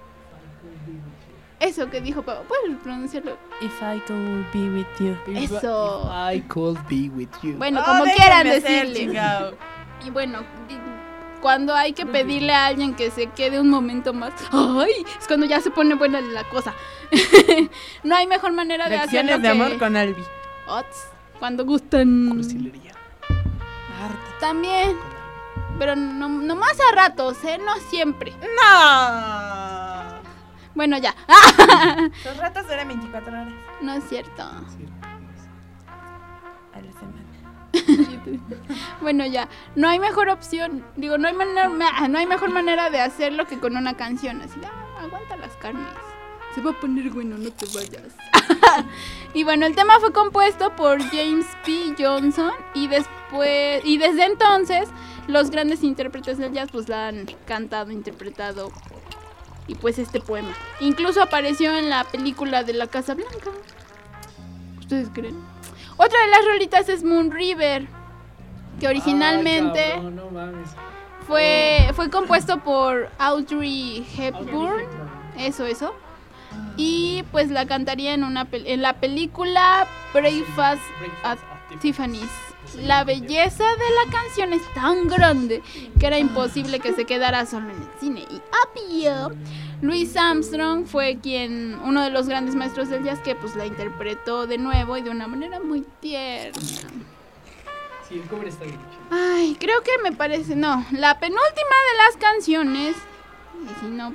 Eso que dijo Pablo, ¿puedes pronunciarlo? If I could be with you. Eso. If I could be with you. Bueno, Oh, como déjenme quieran ser, decirle. chingao. Y bueno, di- cuando hay que pedirle a alguien que se quede un momento más, ¡ay! Es cuando ya se pone buena la cosa. No hay mejor manera de hacerlo Lecciones de que... amor con Albi. Ots, cuando gustan. Cursilería. También. Pero no, no más a ratos, ¿eh? No siempre. ¡No! Bueno, ya. Los ratos eran veinticuatro horas No es cierto. a la semana. Bueno, ya. No hay mejor opción. Digo, no hay, manera, no hay mejor manera de hacerlo que con una canción. Así, ah, aguanta las carnes. Se va a poner bueno, no te vayas. Y bueno, el tema fue compuesto por James P. Johnson. Y después y desde entonces, los grandes intérpretes del jazz pues la han cantado, interpretado. Y pues este poema. Incluso apareció en la película de La Casa Blanca. ¿Ustedes creen? Otra de las rolitas es Moon River, que originalmente Ay, cabrón, no mames. fue, fue compuesto por Audrey Hepburn. Eso, eso. Y pues la cantaría en, una, pel- en la película Breakfast at Tiffany's. La belleza de la canción es tan grande que era imposible que se quedara solo en el cine. Y obvio, Louis Armstrong fue quien, uno de los grandes maestros del jazz, que pues la interpretó de nuevo y de una manera muy tierna. Sí, el cover está bien hecho. Ay, creo que me parece, no, la penúltima de las canciones, y si no,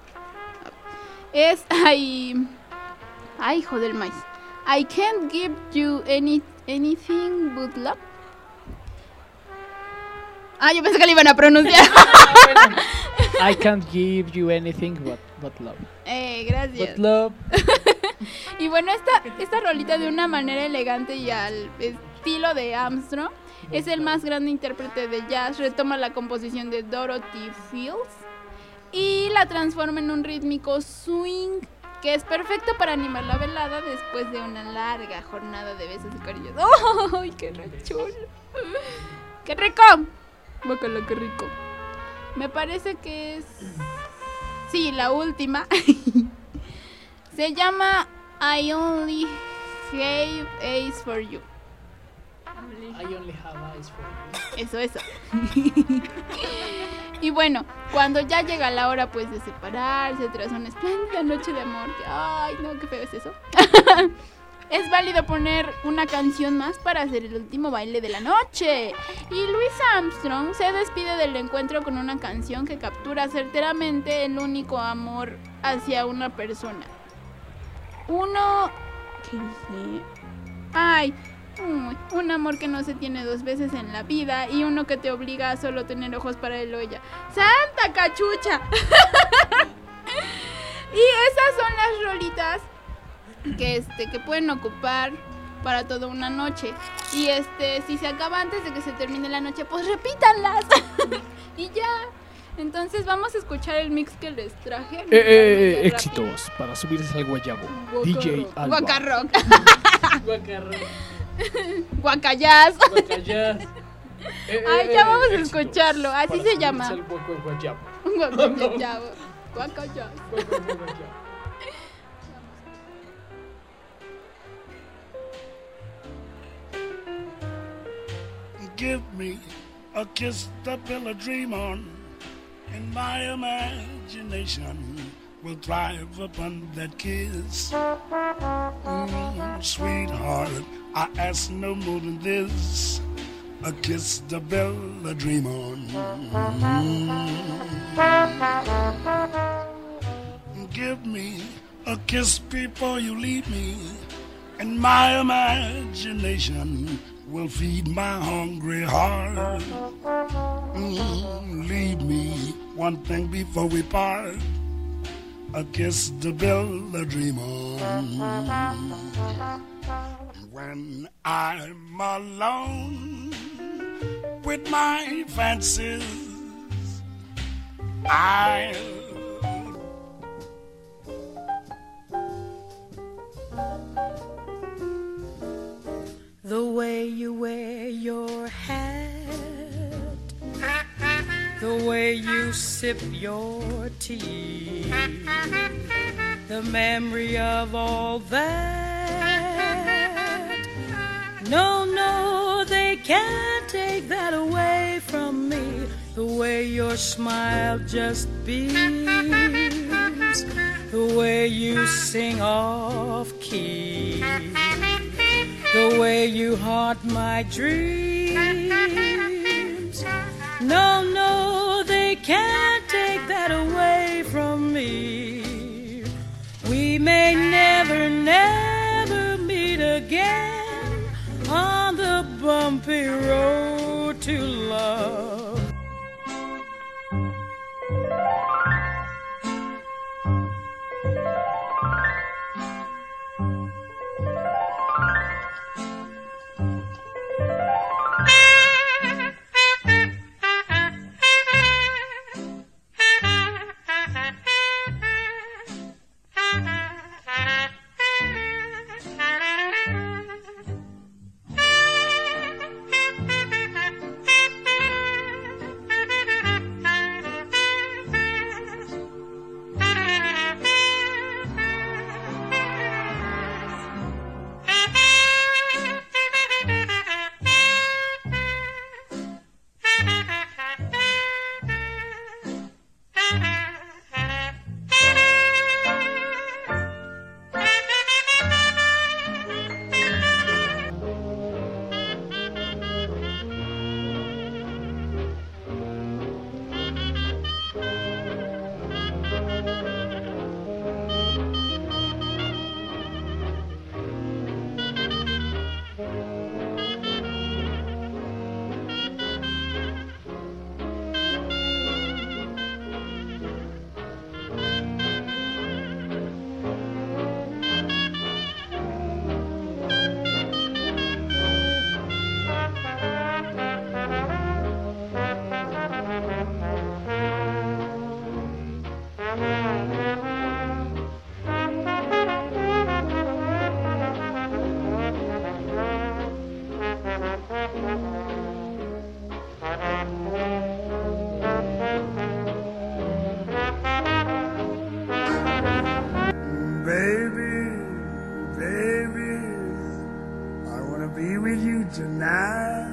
es ay, ay, hijo del maíz. I can't give you any anything but love. Ah, yo pensé que le iban a pronunciar. I can't give you anything but, but love. Eh, gracias. But love. Y bueno, esta, esta rolita de una manera elegante y al estilo de Armstrong, es el más grande intérprete de jazz, retoma la composición de Dorothy Fields y la transforma en un rítmico swing que es perfecto para animar la velada después de una larga jornada de besos y cariños. ¡Ay, qué re chulo! ¡Qué rico! Bácala, qué rico. Me parece que es... Sí, la última. Se llama I Only Have Eyes for You. I only have eyes for you. Eso, eso. Y bueno, cuando ya llega la hora pues de separarse tras una espléndida noche de amor, que, ay no, qué feo es eso. Es válido poner una canción más para hacer el último baile de la noche. Y Louis Armstrong se despide del encuentro con una canción que captura certeramente el único amor hacia una persona. Uno... ¿Qué dice? Ay... Uy, un amor que no se tiene dos veces en la vida y uno que te obliga a solo tener ojos para él o ella. ¡Santa cachucha! Y esas son las rolitas que, este, que pueden ocupar para toda una noche. Y este, si se acaba antes de que se termine la noche, pues repítanlas. Y ya. Entonces vamos a escuchar el mix que les traje. Eh, eh, eh, éxitos para subirse al guayabo. D J Alba. Guacarrock. Guacarrock. Guacayas. Guacayas. Eh, Ay, eh, ya vamos a éxitos escucharlo. Así para se subirse llama. al guaco- guayabo. Guacayabo. Guacayas. Give me a kiss to build a dream on, and my imagination will thrive upon that kiss. Mm, sweetheart, I ask no more than this, a kiss to build a dream on. Mm. Give me a kiss before you leave me, and my imagination will feed my hungry heart. Mm, leave me one thing before we part, a kiss to build a dream on. When I'm alone with my fancies, I'll the way you wear your hat, the way you sip your tea, the memory of all that. No, no, they can't take that away from me. The way your smile just beams, the way you sing off key, the way you haunt my dreams. No, no, they can't take that away from me. We may never, never meet again on the bumpy road to love. Baby, baby, I wanna be with you tonight.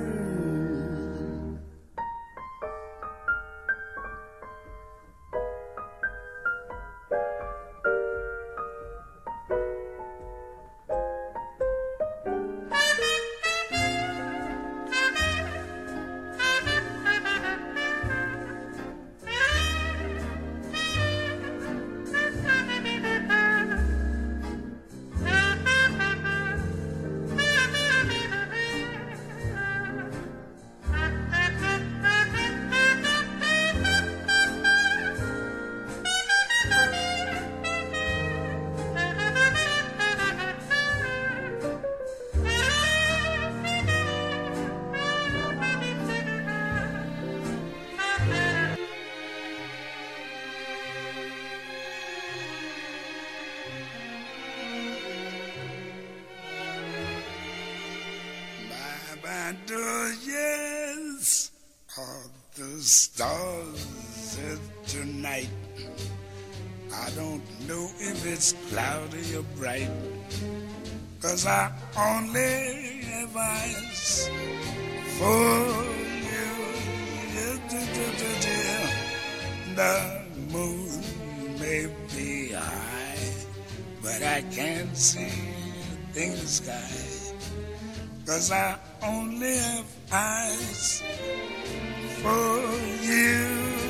Yes, are the stars of tonight. I don't know if it's cloudy or bright, 'cause I only have eyes for you. The moon may be high, but I can't see a thing in the sky, 'cause I only have eyes for you.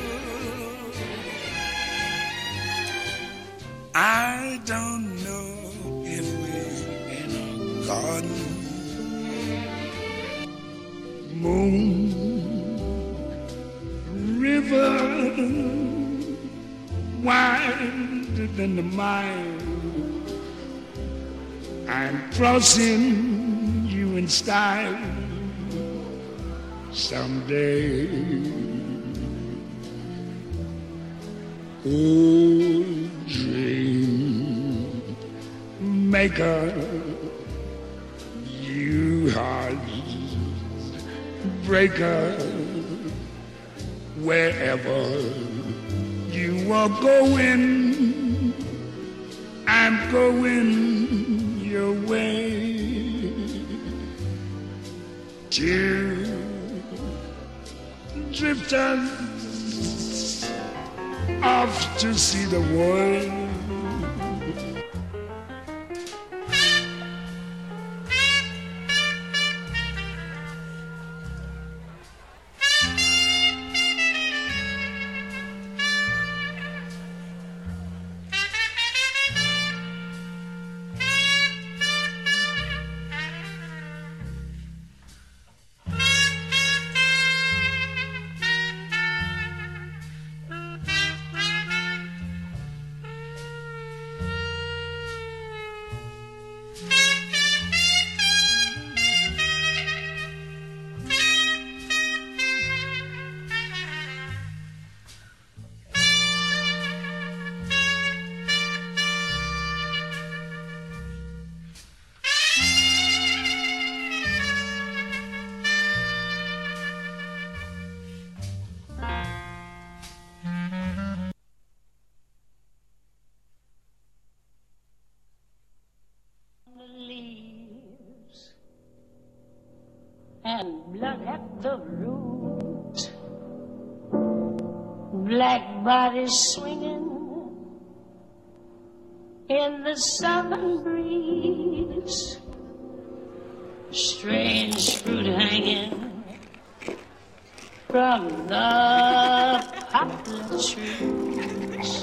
I don't know if we're in a garden. Moon, river, wider than the mile. I'm crossing you in style someday. Oh, dream maker, you heart breaker, wherever you are going, I'm going your way. Two drifters off to see the world. And blood at the root, black bodies swinging in the southern breeze, strange fruit hanging from the poplar trees.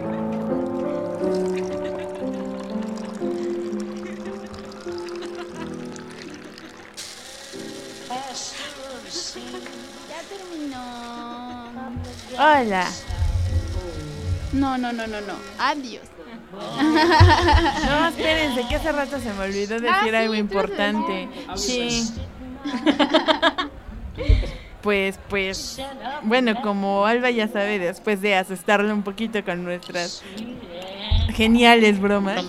Ya terminó. Hola. No, no, no, no, no. Adiós. No, espérense, que hace rato se me olvidó decir Ah, sí, algo tú importante. vas a Sí. pues, pues, bueno, como Alba ya sabe, después de asustarle un poquito con nuestras geniales bromas.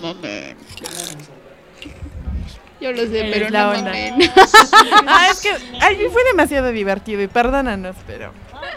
Yo lo sé, Él pero es la no onda. mamen. Ah, es que ay, fue demasiado divertido y perdónanos, pero...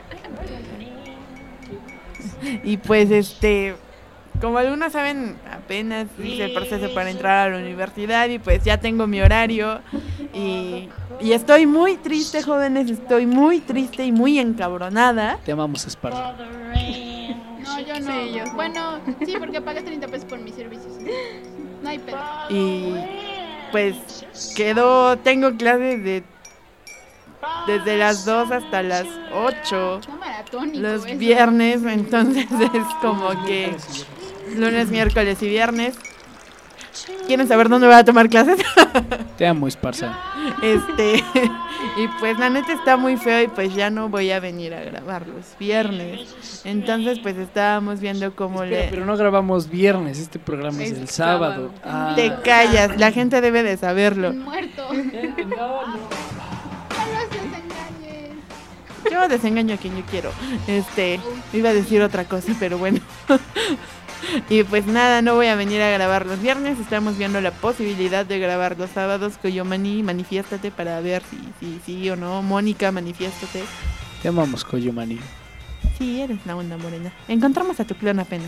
Y pues, este... Como algunos saben, apenas hice el proceso para entrar a la universidad y pues ya tengo mi horario y, y estoy muy triste, jóvenes, estoy muy triste y muy encabronada. Te amamos, Esparza. No, yo no. Sí, yo. Bueno, sí, porque pagué treinta pesos por mis servicios. No hay pedo. Y pues quedó, tengo clases de desde las dos hasta las ocho No maratónico los eso. viernes, entonces es como que lunes, miércoles y viernes. ¿Quieren saber dónde voy a tomar clases? Te amo, Esparza. Este, y pues la neta está muy feo y pues ya no voy a venir a grabar los viernes. Entonces pues estábamos viendo cómo Espera, le... pero no grabamos viernes, este programa es, Es el sábado. Ah. Te callas, la gente debe de saberlo. Muerto. No, no. No los desengañes. Yo desengaño a quien yo quiero. Este, iba a decir otra cosa, pero bueno. Y pues nada, no voy a venir a grabar los viernes. Estamos viendo la posibilidad de grabar los sábados. Coyomani, manifiéstate para ver si sí si, si, o no. Mónica, manifiéstate. Te amamos, Coyomani. Sí, eres la onda morena. Encontramos a tu clon apenas.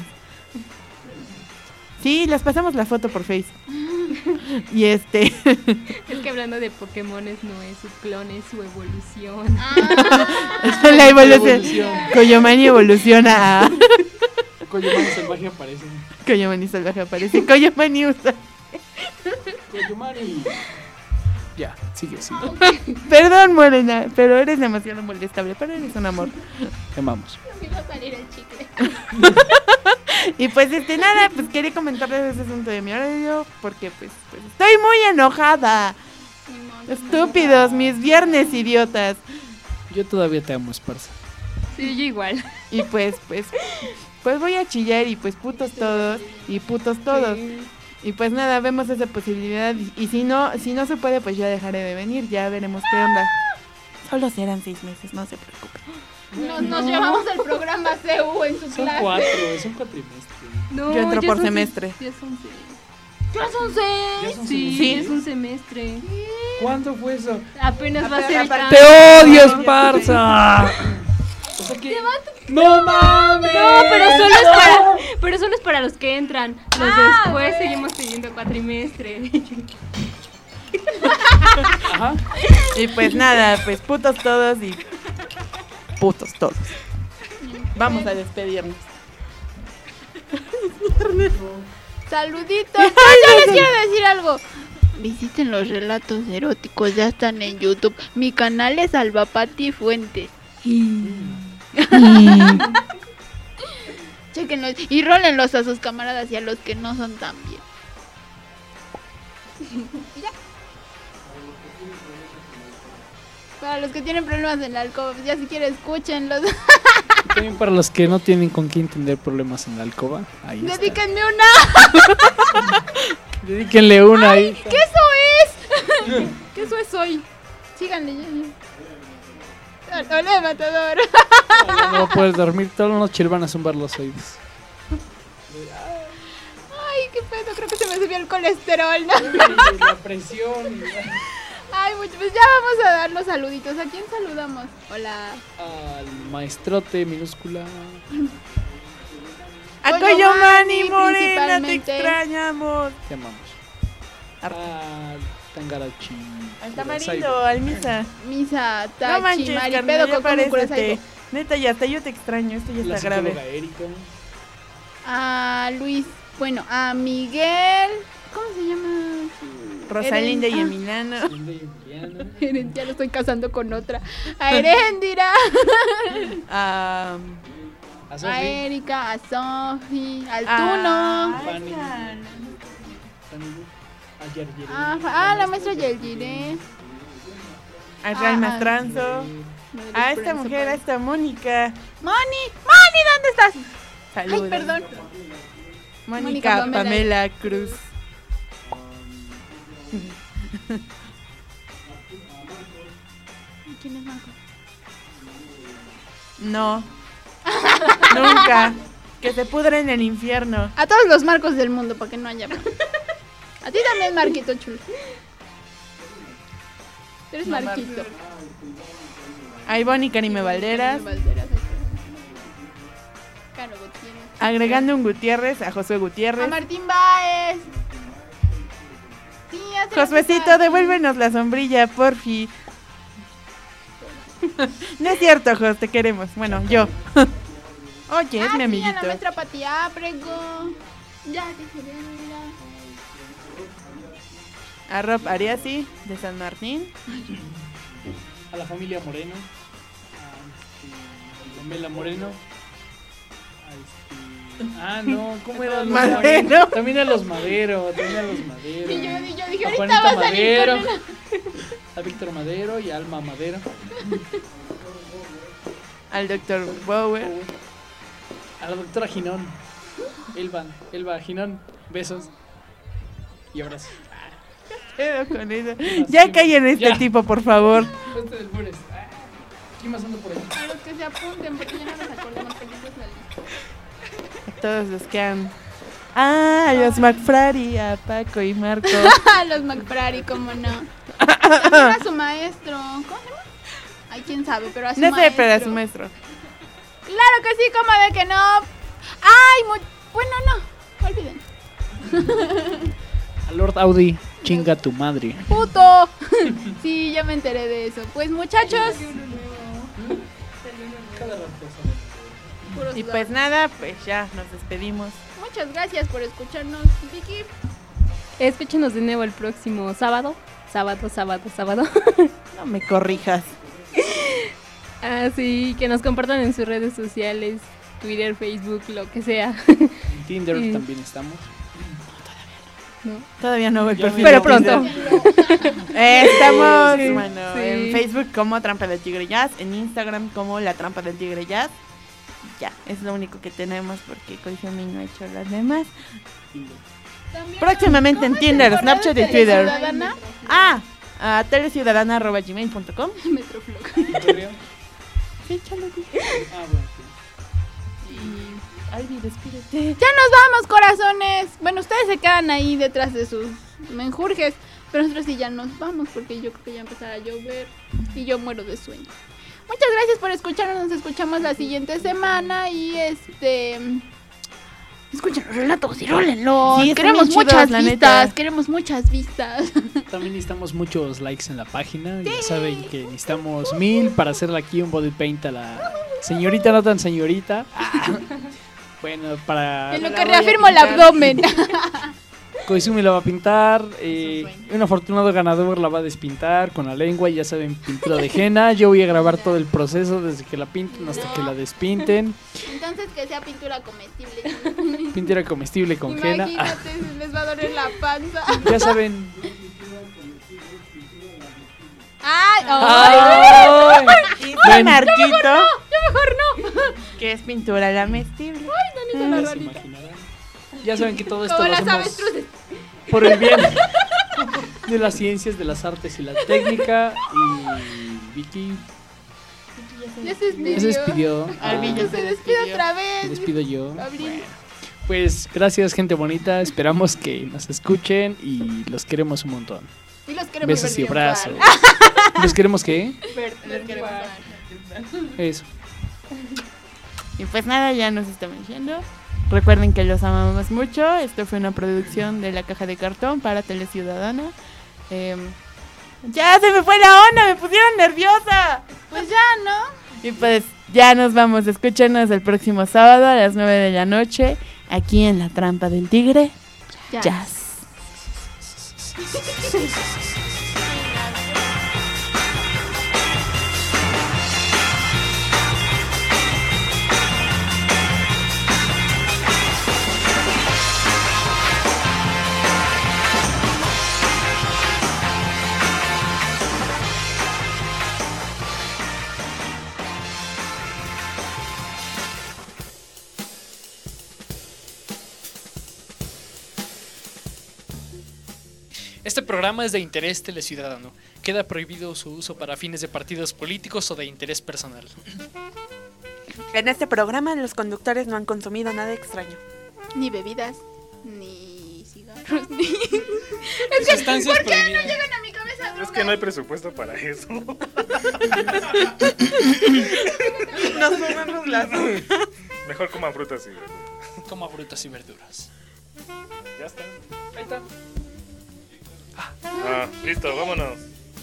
Sí, les pasamos la foto por Face. Y este... Es que hablando de Pokémones no es su clon, es su evolución. Ah, la evolución. Coyomani evoluciona a... Coyomani salvaje aparece. Coyomani salvaje aparece. Coyomani usa. Coyomani. Ya, sigue, sigue. Perdón, morena, pero eres demasiado molestable. Pero eres un amor. Te amamos. Me iba a salir el chicle. Y pues este nada, pues quería comentarles ese asunto de mi horario porque pues, pues estoy muy enojada. Estúpidos, mis viernes idiotas. Yo todavía te amo, Esparza. Sí, yo igual. Y pues, pues, pues voy a chillar y pues putos todos y putos todos. Sí. Y pues nada, vemos esa posibilidad y, y si no, si no se puede, pues ya dejaré de venir, ya veremos qué onda. Solo serán seis meses, no se preocupen. Nos, nos llevamos el programa C U en su Son clase. cuatro, son cuatrimestres. No, yo entro ya por son semestre. seis, ya son seis. ¿Ya son seis? ¿Ya son Sí, semestre? es un semestre. ¿Cuánto fue eso? Apenas va a ser el cambio. ¡Te odio, Esparza! O sea que... ¡No mames! No, pero solo es para, pero solo es para los que entran. Los Ah, después güey. seguimos teniendo cuatrimestre. Ajá. Y pues nada, pues putos todos y putos todos. Vamos a despedirnos. Saluditos. Ah, yo les quiero decir algo. Visiten los relatos eróticos, ya están en YouTube. Mi canal es Albapati Fuentes. Chequenlos y rólenlos a sus camaradas y a los que no son tan bien. Y ya. Para los que tienen problemas en la alcoba, pues ya si quieren escúchenlos. También para los que no tienen con quién tener problemas en la alcoba, ahí está. Dedíquenme una. Dedíquenle una Ay, ahí. ¿qué eso es? ¿Qué eso es hoy? Sigan leyendo. Hola, matador. No, no puedes dormir toda la noche, le van a zumbar los oídos. Ay, qué pedo, creo que se me subió el colesterol, ¿no? La presión. Ay, mucho, pues ya vamos a dar los saluditos. ¿A quién saludamos? Hola. Al maestrote minúscula. A Coyomani, Coyomani, morena, te principalmente. extrañamos. Te amamos. Al Tangarachi. Al Tamarindo, al Misa. Misa, Tachi, No manches, Maripedo, carnal, ya Cocomo, parece, Curasaico. neta, ya hasta yo te extraño, esto ya La está psicóloga grave. Erika. A Luis, bueno, a Miguel. ¿Cómo se llama? Rosalinda y Eren- Emiliano. Ah, Eren- ya lo estoy casando con otra. A Erendira. A A Erika, a Sofi, al Ah, Tuno. Fanny. A Yergire. Ah, ah, la maestra Yelgire. a Real Ah, Mastranzo. A esta mujer, a esta Mónica. Moni, Moni, ¿dónde estás? Saludos. Ay, perdón. Mónica Mónica Pamela. Pamela. Cruz. ¿Quién es Marco? No. Nunca. Que se pudre en el infierno. A todos los Marcos del mundo, para que no haya. A ti también, Marquito chulo. Tú eres No, Marquito. A Ivonne y Karime Valderas. Valderas, Caro Gutiérrez. Agregando un Gutiérrez a Josué A Gutiérrez. Martín Báez. Sí, hace lo que Josuecito, sabes. devuélvenos la sombrilla, porfi. No es cierto, Jos, te queremos. Bueno, yo. Oye, es Ah, mi sí, a amiguito. la maestra Pati Ábrego. Ya, dije, mira. A Rob Ariasi, de San Martín. A la familia Moreno. A este, Mela Moreno. A este, ah, no, ¿cómo era? Los Madero. También a los Madero, también a los Madero. Y yo, y yo dije, A ahorita Juanita va a salir Madero, con una. a Víctor Madero y a Alma Madero. Al doctor Bauer. A la doctora Ginón. Elba, Elba Ginón. Besos. Y abrazos. Quedo con eso. Ya callen a este Ya. tipo, por favor. Este del Bures. ¿Quién más anda por ahí? A los que se apunten, porque ya no nos acordamos que dices la lista. A todos los que han. Ah, a los McFrary, a Paco y Marco. Los McFrary, cómo no. También a su maestro. ¿Cómo se llama? Ay, quién sabe, pero a su No sé, maestro. pero a su maestro. Claro que sí, como de que no. Ay, mu- bueno, no. Olviden. A Lord Audi. Chinga tu madre. ¡Puto! Sí, ya me enteré de eso. Pues muchachos. puros Y datos. pues nada, pues ya nos despedimos. Muchas gracias por escucharnos, Vicky. Escúchenos de nuevo el próximo sábado. Sábado, sábado, sábado. No me corrijas. Ah, sí, que nos compartan en sus redes sociales, Twitter, Facebook, lo que sea. En Tinder Y- también estamos. ¿no? Todavía no veo el Ya perfil. me- Pero de pronto. Tinder. Eh, estamos, Sí, bueno, sí. en Facebook como Trampa del Tigre Jazz, en Instagram como La Trampa del Tigre Jazz. Ya, es lo único que tenemos porque Colegio Mí no ha hecho las demás. También, Próximamente en ¿cómo es el Tinder, correo Snapchat de y Twitter. Ciudadana? Ah, a teleciudadana arroba gmail punto com. Metroflog. Sí, chalo, di. Ah, bueno. Albi, despídete. Ya nos vamos, corazones. Bueno, ustedes se quedan ahí detrás de sus menjurjes, pero nosotros sí ya nos vamos porque yo creo que ya empezará a llover y yo muero de sueño. Muchas gracias por escucharnos. Nos escuchamos la siguiente semana y este escuchen los relatos y rólenlos. Sí, están queremos bien chidos, muchas la vistas, neta. queremos muchas vistas. También necesitamos muchos likes en la página. Ya saben que necesitamos mil para hacerle aquí un body paint a la señorita, no tan señorita. Ah. Bueno, para... En lo la que voy a reafirmo el pintar. abdomen. Koizumi la va a pintar. Eh, un afortunado ganador la va a despintar con la lengua. Ya saben, pintura de henna. Yo voy a grabar todo el proceso desde que la pinten hasta que la despinten. Entonces que sea pintura comestible. Pintura comestible con henna. Ah, Imagínate, les va a doler la panza. ya saben. Ay, Ay. Y Bueno. Marquito, yo mejor no. que es pintura lamestible. Ay, no, ni Ya se la se ranita. imaginarán. Ya saben que todo esto Como lo las hacemos avestruces. por el bien de las ciencias, de las artes y la técnica. Y Vicky Ya se despidió. ya se despidió. Albi ya Se se despide despidió. otra Me vez. despido yo. Abril. Pues gracias, gente bonita. Esperamos que nos escuchen y los queremos un montón. Y los queremos Besos ver y triunfar. abrazos. ¿Los queremos qué? Ver- ver triunfar. Eso. Y pues nada, ya nos estamos yendo. Recuerden que los amamos mucho. Esto fue una producción de La Caja de Cartón para Teleciudadana. Eh, ya se me fue la onda, me pusieron nerviosa. Pues ya, ¿no? Y pues ya nos vamos. Escúchenos el próximo sábado a las nueve de la noche aquí en La Trampa del Tigre Ya. Jazz. Este programa es de interés teleciudadano. Queda prohibido su uso para fines de partidos políticos o de interés personal. En este programa los conductores no han consumido nada extraño. Ni bebidas, ni cigarros, ni... Es que, Sustancias ¿por qué no prohibidas. llegan a mi cabeza? Es que no hay presupuesto para eso. Nos comemos las... Mejor coman frutas y verduras. Coma frutas y verduras. Ya está. Ahí está. Ah, listo, vámonos.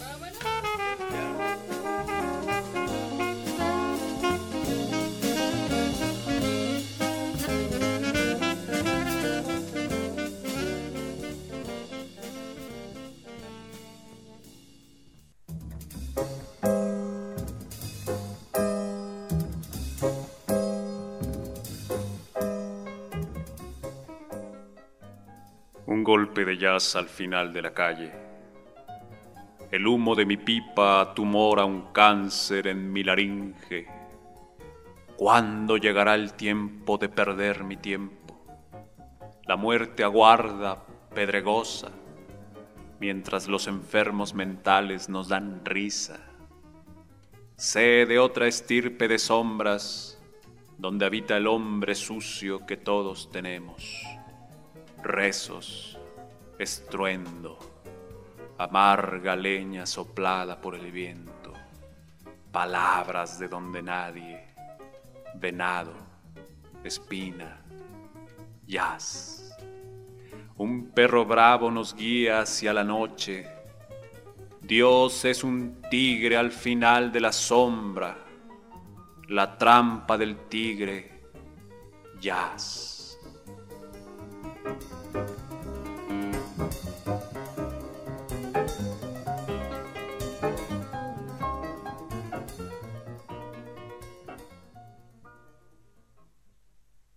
Un golpe de jazz al final de la calle. El humo de mi pipa tumora un cáncer en mi laringe. ¿Cuándo llegará el tiempo de perder mi tiempo? La muerte aguarda, pedregosa, mientras los enfermos mentales nos dan risa. Sé de otra estirpe de sombras, donde habita el hombre sucio que todos tenemos. Rezos, estruendo, amarga leña soplada por el viento, palabras de donde nadie, venado, espina, jazz. Un perro bravo nos guía hacia la noche. Dios es un tigre al final de la sombra, la trampa del tigre, jazz.